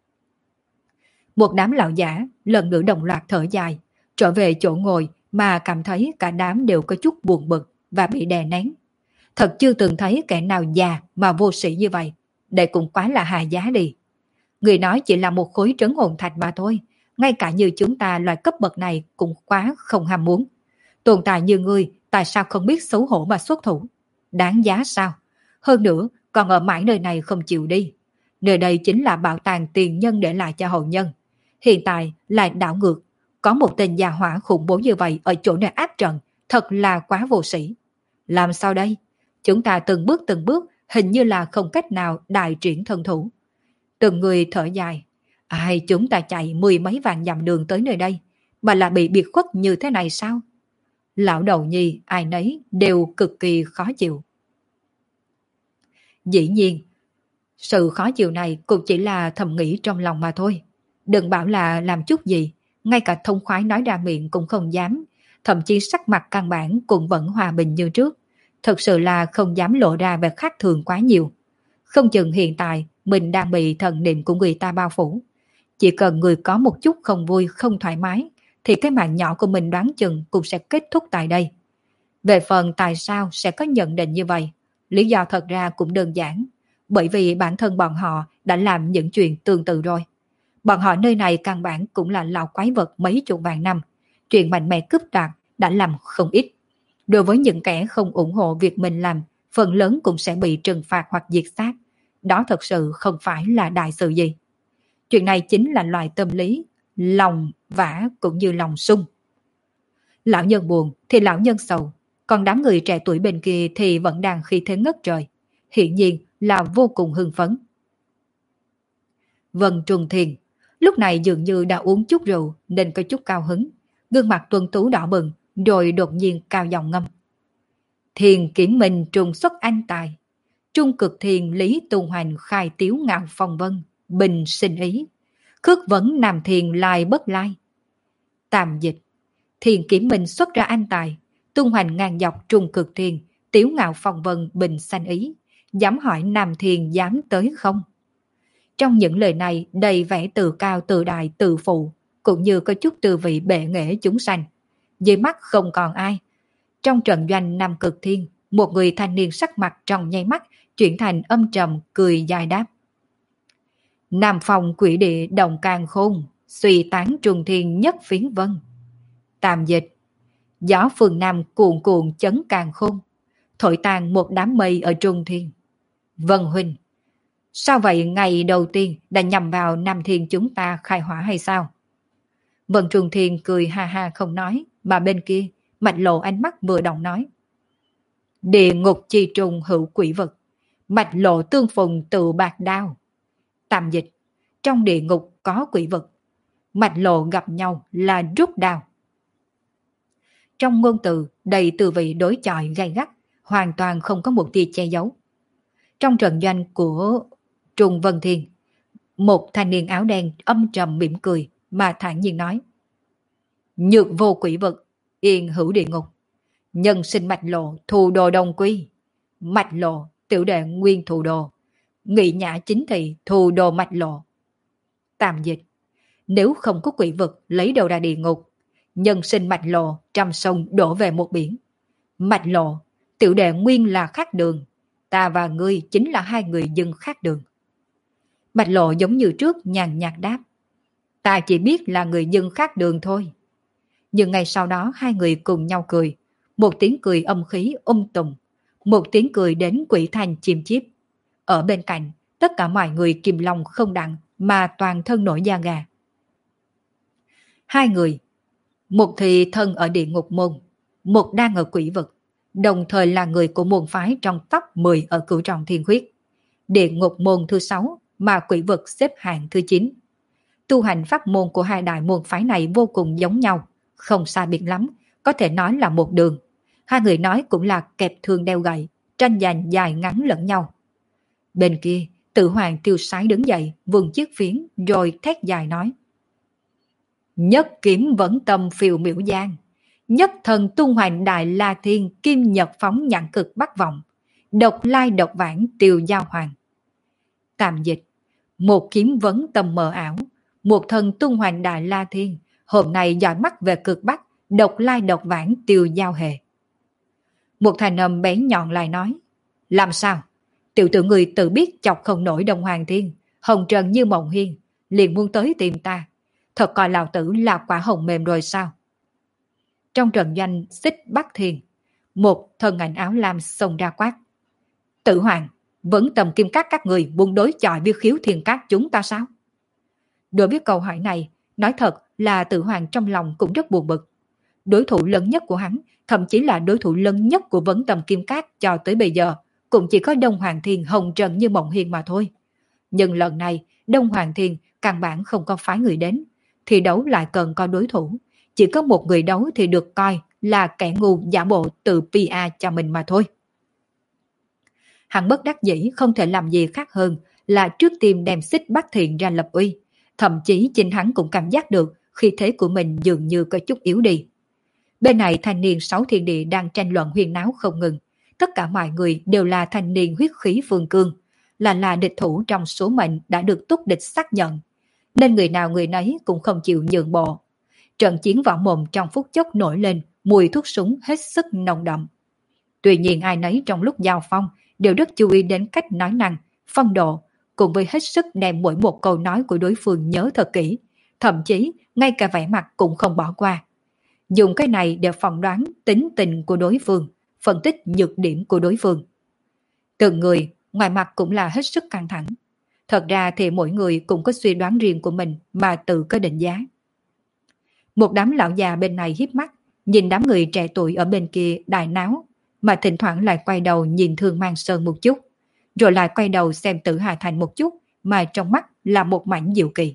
Một đám lão giả lần nữa đồng loạt thở dài, trở về chỗ ngồi mà cảm thấy cả đám đều có chút buồn bực và bị đè nén. Thật chưa từng thấy kẻ nào già mà vô sĩ như vậy, đây cũng quá là hà giá đi. Người nói chỉ là một khối trấn hồn thạch mà thôi, ngay cả như chúng ta loại cấp bậc này cũng quá không ham muốn. Tồn tại như ngươi, tại sao không biết xấu hổ mà xuất thủ? Đáng giá sao? Hơn nữa, còn ở mãi nơi này không chịu đi. Nơi đây chính là bảo tàng tiền nhân để lại cho hậu nhân. Hiện tại lại đảo ngược, có một tên già hỏa khủng bố như vậy ở chỗ này áp trận, thật là quá vô sĩ. Làm sao đây? Chúng ta từng bước từng bước, hình như là không cách nào đại triển thân thủ. Từng người thở dài. Ai chúng ta chạy mười mấy vạn dặm đường tới nơi đây, mà là bị biệt khuất như thế này sao? Lão đầu nhi ai nấy đều cực kỳ khó chịu. Dĩ nhiên, sự khó chịu này cũng chỉ là thầm nghĩ trong lòng mà thôi. Đừng bảo là làm chút gì, ngay cả thông khoái nói ra miệng cũng không dám, thậm chí sắc mặt căn bản cũng vẫn hòa bình như trước. Thật sự là không dám lộ ra vẻ khác thường quá nhiều. Không chừng hiện tại mình đang bị thần niệm của người ta bao phủ. Chỉ cần người có một chút không vui, không thoải mái, thì cái mạng nhỏ của mình đoán chừng cũng sẽ kết thúc tại đây. Về phần tại sao sẽ có nhận định như vậy, lý do thật ra cũng đơn giản. Bởi vì bản thân bọn họ đã làm những chuyện tương tự rồi. Bọn họ nơi này căn bản cũng là lão quái vật mấy chục vạn năm. Chuyện mạnh mẽ cướp đoạt đã làm không ít. Đối với những kẻ không ủng hộ việc mình làm, phần lớn cũng sẽ bị trừng phạt hoặc diệt sát. Đó thật sự không phải là đại sự gì. Chuyện này chính là loại tâm lý, lòng vả cũng như lòng sung. Lão nhân buồn thì lão nhân sầu, còn đám người trẻ tuổi bên kia thì vẫn đang khí thế ngất trời. Hiển nhiên là vô cùng hưng phấn. Vân Trùng Thiền lúc này dường như đã uống chút rượu nên có chút cao hứng. Gương mặt tuân tú đỏ bừng, rồi đột nhiên cao giọng ngâm. Thiền kiểm minh trùng xuất anh tài. Trung cực thiền lý tu hoành khai tiếu ngạo phong vân. Bình sinh ý. Khước vấn nam thiền lai bất lai. Tạm dịch. Thiền kiểm minh xuất ra anh tài. Tung hoành ngang dọc trung cực thiền. Tiếu ngạo phong vân bình sanh ý. Dám hỏi nam thiền dám tới không? Trong những lời này đầy vẻ tự cao tự đại tự phụ, cũng như có chút tư vị bệ nghệ chúng sanh. Dưới mắt không còn ai. Trong trận doanh Nam Cực Thiên, một người thanh niên sắc mặt trong nháy mắt chuyển thành âm trầm cười dài đáp. Nam phòng quỷ địa đồng càng khôn, suy tán trùng thiên nhất phiến vân. Tạm dịch. Gió phương Nam cuồn cuộn chấn càng khôn, thổi tàn một đám mây ở trung thiên. Vân huynh, sao vậy ngày đầu tiên đã nhằm vào Nam Thiên chúng ta khai hỏa hay sao? Vân Trung Thiên cười ha ha không nói, mà bên kia, Mạch Lộ ánh mắt vừa động nói. Địa ngục chi trùng hữu quỷ vật, Mạch Lộ tương phùng tự bạc đao. Tạm dịch, trong địa ngục có quỷ vật, Mạch Lộ gặp nhau là rút đao. trong ngôn từ đầy từ vị đối chọi gay gắt, hoàn toàn không có một tia che giấu. Trong trận doanh của Trùng Vân Thiên, một thanh niên áo đen âm trầm mỉm cười mà thản nhiên nói: Nhược vô quỷ vực, yên hữu địa ngục. Nhân sinh mạch lộ, thù đồ đồng quy. Mạch lộ, tiểu đệ nguyên thù đồ. Nghị nhã chính thị, thù đồ mạch lộ. Tạm dịch: nếu không có quỷ vực lấy đầu ra địa ngục, nhân sinh mạch lộ, trăm sông đổ về một biển. Mạch lộ, tiểu đệ nguyên là khác đường. Ta và ngươi chính là hai người dưng khác đường. Mạch lộ giống như trước nhàn nhạt đáp: ta chỉ biết là người dưng khác đường thôi. Nhưng ngày sau đó hai người cùng nhau cười, một tiếng cười âm khí um tùm, một tiếng cười đến quỷ thành chim chiếp. Ở bên cạnh, tất cả mọi người kìm lòng không đặng mà toàn thân nổi da gà. Hai người, một thì thân ở địa ngục môn, một đang ở quỷ vực, đồng thời là người của môn phái trong top mười ở cửu trọng thiên huyết. Địa ngục môn thứ sáu mà quỷ vực xếp hạng thứ chín. Tu hành pháp môn của hai đại môn phái này vô cùng giống nhau, không xa biệt lắm, có thể nói là một đường. Hai người nói cũng là kẹp thương đeo gậy, tranh giành dài ngắn lẫn nhau. Bên kia, Tự Hoàng tiêu sái đứng dậy, vung chiếc phiến rồi thét dài nói: Nhất kiếm vẫn tâm phiêu miểu giang, nhất thần tung hoành đại la thiên, kim nhật phóng nhãn cực bắc vọng, độc lai độc vãng tiêu giao hoàng. Tạm dịch: một kiếm vấn tâm mờ ảo, một thần tung hoành đại la thiên, hôm nay dõi mắt về cực bắc, độc lai độc vãng tiêu giao hề. Một thanh âm bén nhọn lại nói: làm sao? Tiểu tử người tự biết chọc không nổi Đông Hoàng Thiên, hồng trần như mộng hiên, liền muốn tới tìm ta. Thật coi lão tử là quả hồng mềm rồi sao? Trong trận doanh Xích Bắc Thiên, một thân ảnh áo lam xông ra quát: Tử Hoàng, vẫn tầm kim cát các người buông đối chọi với khiếu thiên cát chúng ta sao? Đối với câu hỏi này, nói thật là Tử Hoàng trong lòng cũng rất buồn bực. Đối thủ lớn nhất của hắn, thậm chí là đối thủ lớn nhất của vấn tầm kim cát cho tới bây giờ, cũng chỉ có Đông Hoàng Thiên hồng trần như mộng hiên mà thôi. Nhưng lần này, Đông Hoàng Thiên căn bản không có phái người đến, thì đấu lại cần có đối thủ. Chỉ có một người đấu thì được coi là kẻ ngu giả bộ từ pê e cho mình mà thôi. Hắn bất đắc dĩ không thể làm gì khác hơn là trước tiên đem Xích Bắc Thiện ra lập uy. Thậm chí chính hắn cũng cảm giác được khi thế của mình dường như có chút yếu đi. Bên này thanh niên sáu thiên địa đang tranh luận huyên náo không ngừng. Tất cả mọi người đều là thanh niên huyết khí phương cương, là là địch thủ trong số mệnh đã được túc địch xác nhận. Nên người nào người nấy cũng không chịu nhượng bộ. Trận chiến võ mồm trong phút chốc nổi lên, mùi thuốc súng hết sức nồng đậm. Tuy nhiên ai nấy trong lúc giao phong đều rất chú ý đến cách nói năng, phong độ, cùng với hết sức đem mỗi một câu nói của đối phương nhớ thật kỹ, thậm chí ngay cả vẻ mặt cũng không bỏ qua. Dùng cái này để phỏng đoán tính tình của đối phương, phân tích nhược điểm của đối phương. Từng người, ngoài mặt cũng là hết sức căng thẳng. Thật ra thì mỗi người cũng có suy đoán riêng của mình mà tự có định giá. Một đám lão già bên này híp mắt, nhìn đám người trẻ tuổi ở bên kia đại náo, mà thỉnh thoảng lại quay đầu nhìn Thương Mang Sơn một chút, rồi lại quay đầu xem Tử Hà Thành một chút, mà trong mắt là một mảnh diệu kỳ.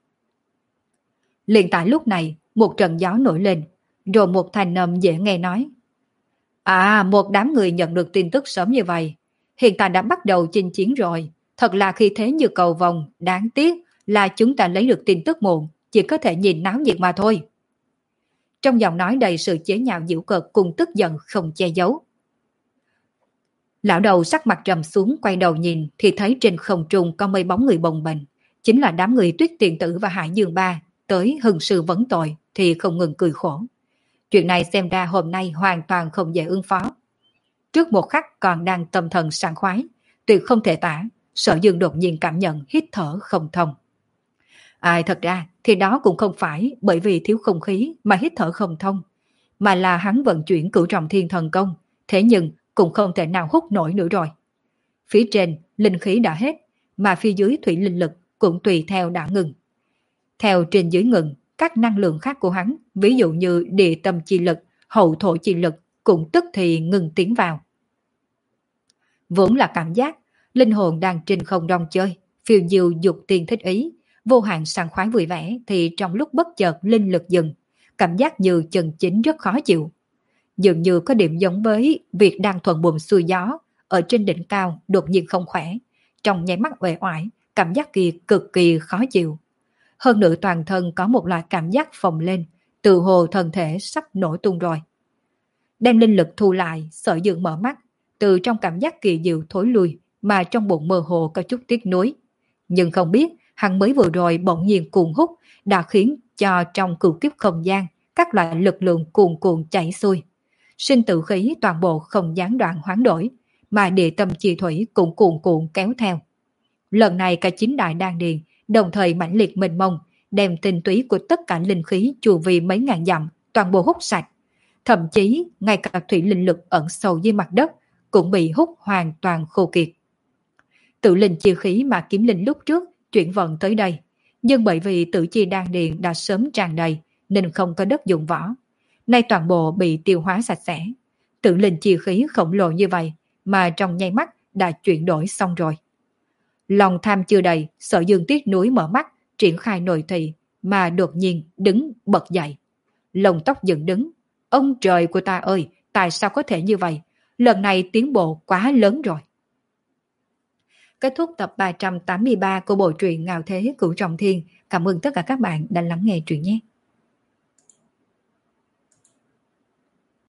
Liền tại lúc này, một trận gió nổi lên, rồi một thanh âm dễ nghe nói: À, một đám người nhận được tin tức sớm như vậy, hiện tại đã bắt đầu chinh chiến rồi, thật là khi thế như cầu vồng, đáng tiếc là chúng ta lấy được tin tức muộn, chỉ có thể nhìn náo nhiệt mà thôi. Trong giọng nói đầy sự chế nhạo giễu cợt cùng tức giận không che giấu. Lão đầu sắc mặt trầm xuống quay đầu nhìn thì thấy trên không trung có mấy bóng người bồng bềnh, chính là đám người Tuyết Tiền Tử và Hải Dương Ba tới hưng sư vấn tội thì không ngừng cười khổ. Chuyện này xem ra hôm nay hoàn toàn không dễ ứng phó. Trước một khắc còn đang tâm thần sảng khoái, tuyệt không thể tả, Sở Dương đột nhiên cảm nhận hít thở không thông. Ai thật ra thì đó cũng không phải bởi vì thiếu không khí mà hít thở không thông, mà là hắn vận chuyển cửu trọng thiên thần công, thế nhưng cũng không thể nào hút nổi nữa rồi. Phía trên linh khí đã hết, mà phía dưới thủy linh lực cũng tùy theo đã ngừng. Theo trên dưới ngừng, các năng lượng khác của hắn, ví dụ như địa tâm chi lực, hậu thổ chi lực cũng tức thì ngừng tiến vào. Vốn là cảm giác linh hồn đang trên không rong chơi, phiêu diêu dục tiên thích ý, vô hạn sảng khoái vui vẻ, thì trong lúc bất chợt linh lực dừng, cảm giác như chân chính rất khó chịu. dường như có điểm giống với việc đang thuận buồm xuôi gió, ở trên đỉnh cao đột nhiên không khỏe, trong nháy mắt uể oải, cảm giác kia cực kỳ khó chịu. Hơn nữa toàn thân có một loại cảm giác phồng lên, tự hồ thân thể sắp nổ tung rồi. Đem linh lực thu lại, Sở Dương mở mắt, từ trong cảm giác kỳ diệu thối lui mà trong bụng mơ hồ có chút tiếc nuối. Nhưng không biết hắn mới vừa rồi bỗng nhiên cuồng hút đã khiến cho trong cửu kiếp không gian các loại lực lượng cuồn cuộn chảy xuôi. Sinh tử khí toàn bộ không gián đoạn hoán đổi, mà địa tâm chi thủy cũng cuồn cuộn kéo theo. Lần này cả chín đại đan điền đồng thời mãnh liệt mênh mông, đem tinh túy của tất cả linh khí chu vi mấy ngàn dặm toàn bộ hút sạch. Thậm chí ngay cả thủy linh lực ẩn sâu dưới mặt đất cũng bị hút hoàn toàn khô kiệt. Tự linh chi khí mà kiếm linh lúc trước chuyển vận tới đây, nhưng bởi vì tự chi đan điền đã sớm tràn đầy nên không có đất dụng võ. Nay toàn bộ bị tiêu hóa sạch sẽ. Tự linh chi khí khổng lồ như vậy mà trong nháy mắt đã chuyển đổi xong rồi. Lòng tham chưa đầy, Sở Dương tiếc nuối mở mắt, triển khai nội thị mà đột nhiên đứng bật dậy. Lông tóc dựng đứng. Ông trời của ta ơi, tại sao có thể như vậy? Lần này tiến bộ quá lớn rồi. Kết thúc tập ba trăm tám mươi ba của bộ truyện Ngạo Thế Cửu Trọng Thiên. Cảm ơn tất cả các bạn đã lắng nghe truyện nhé.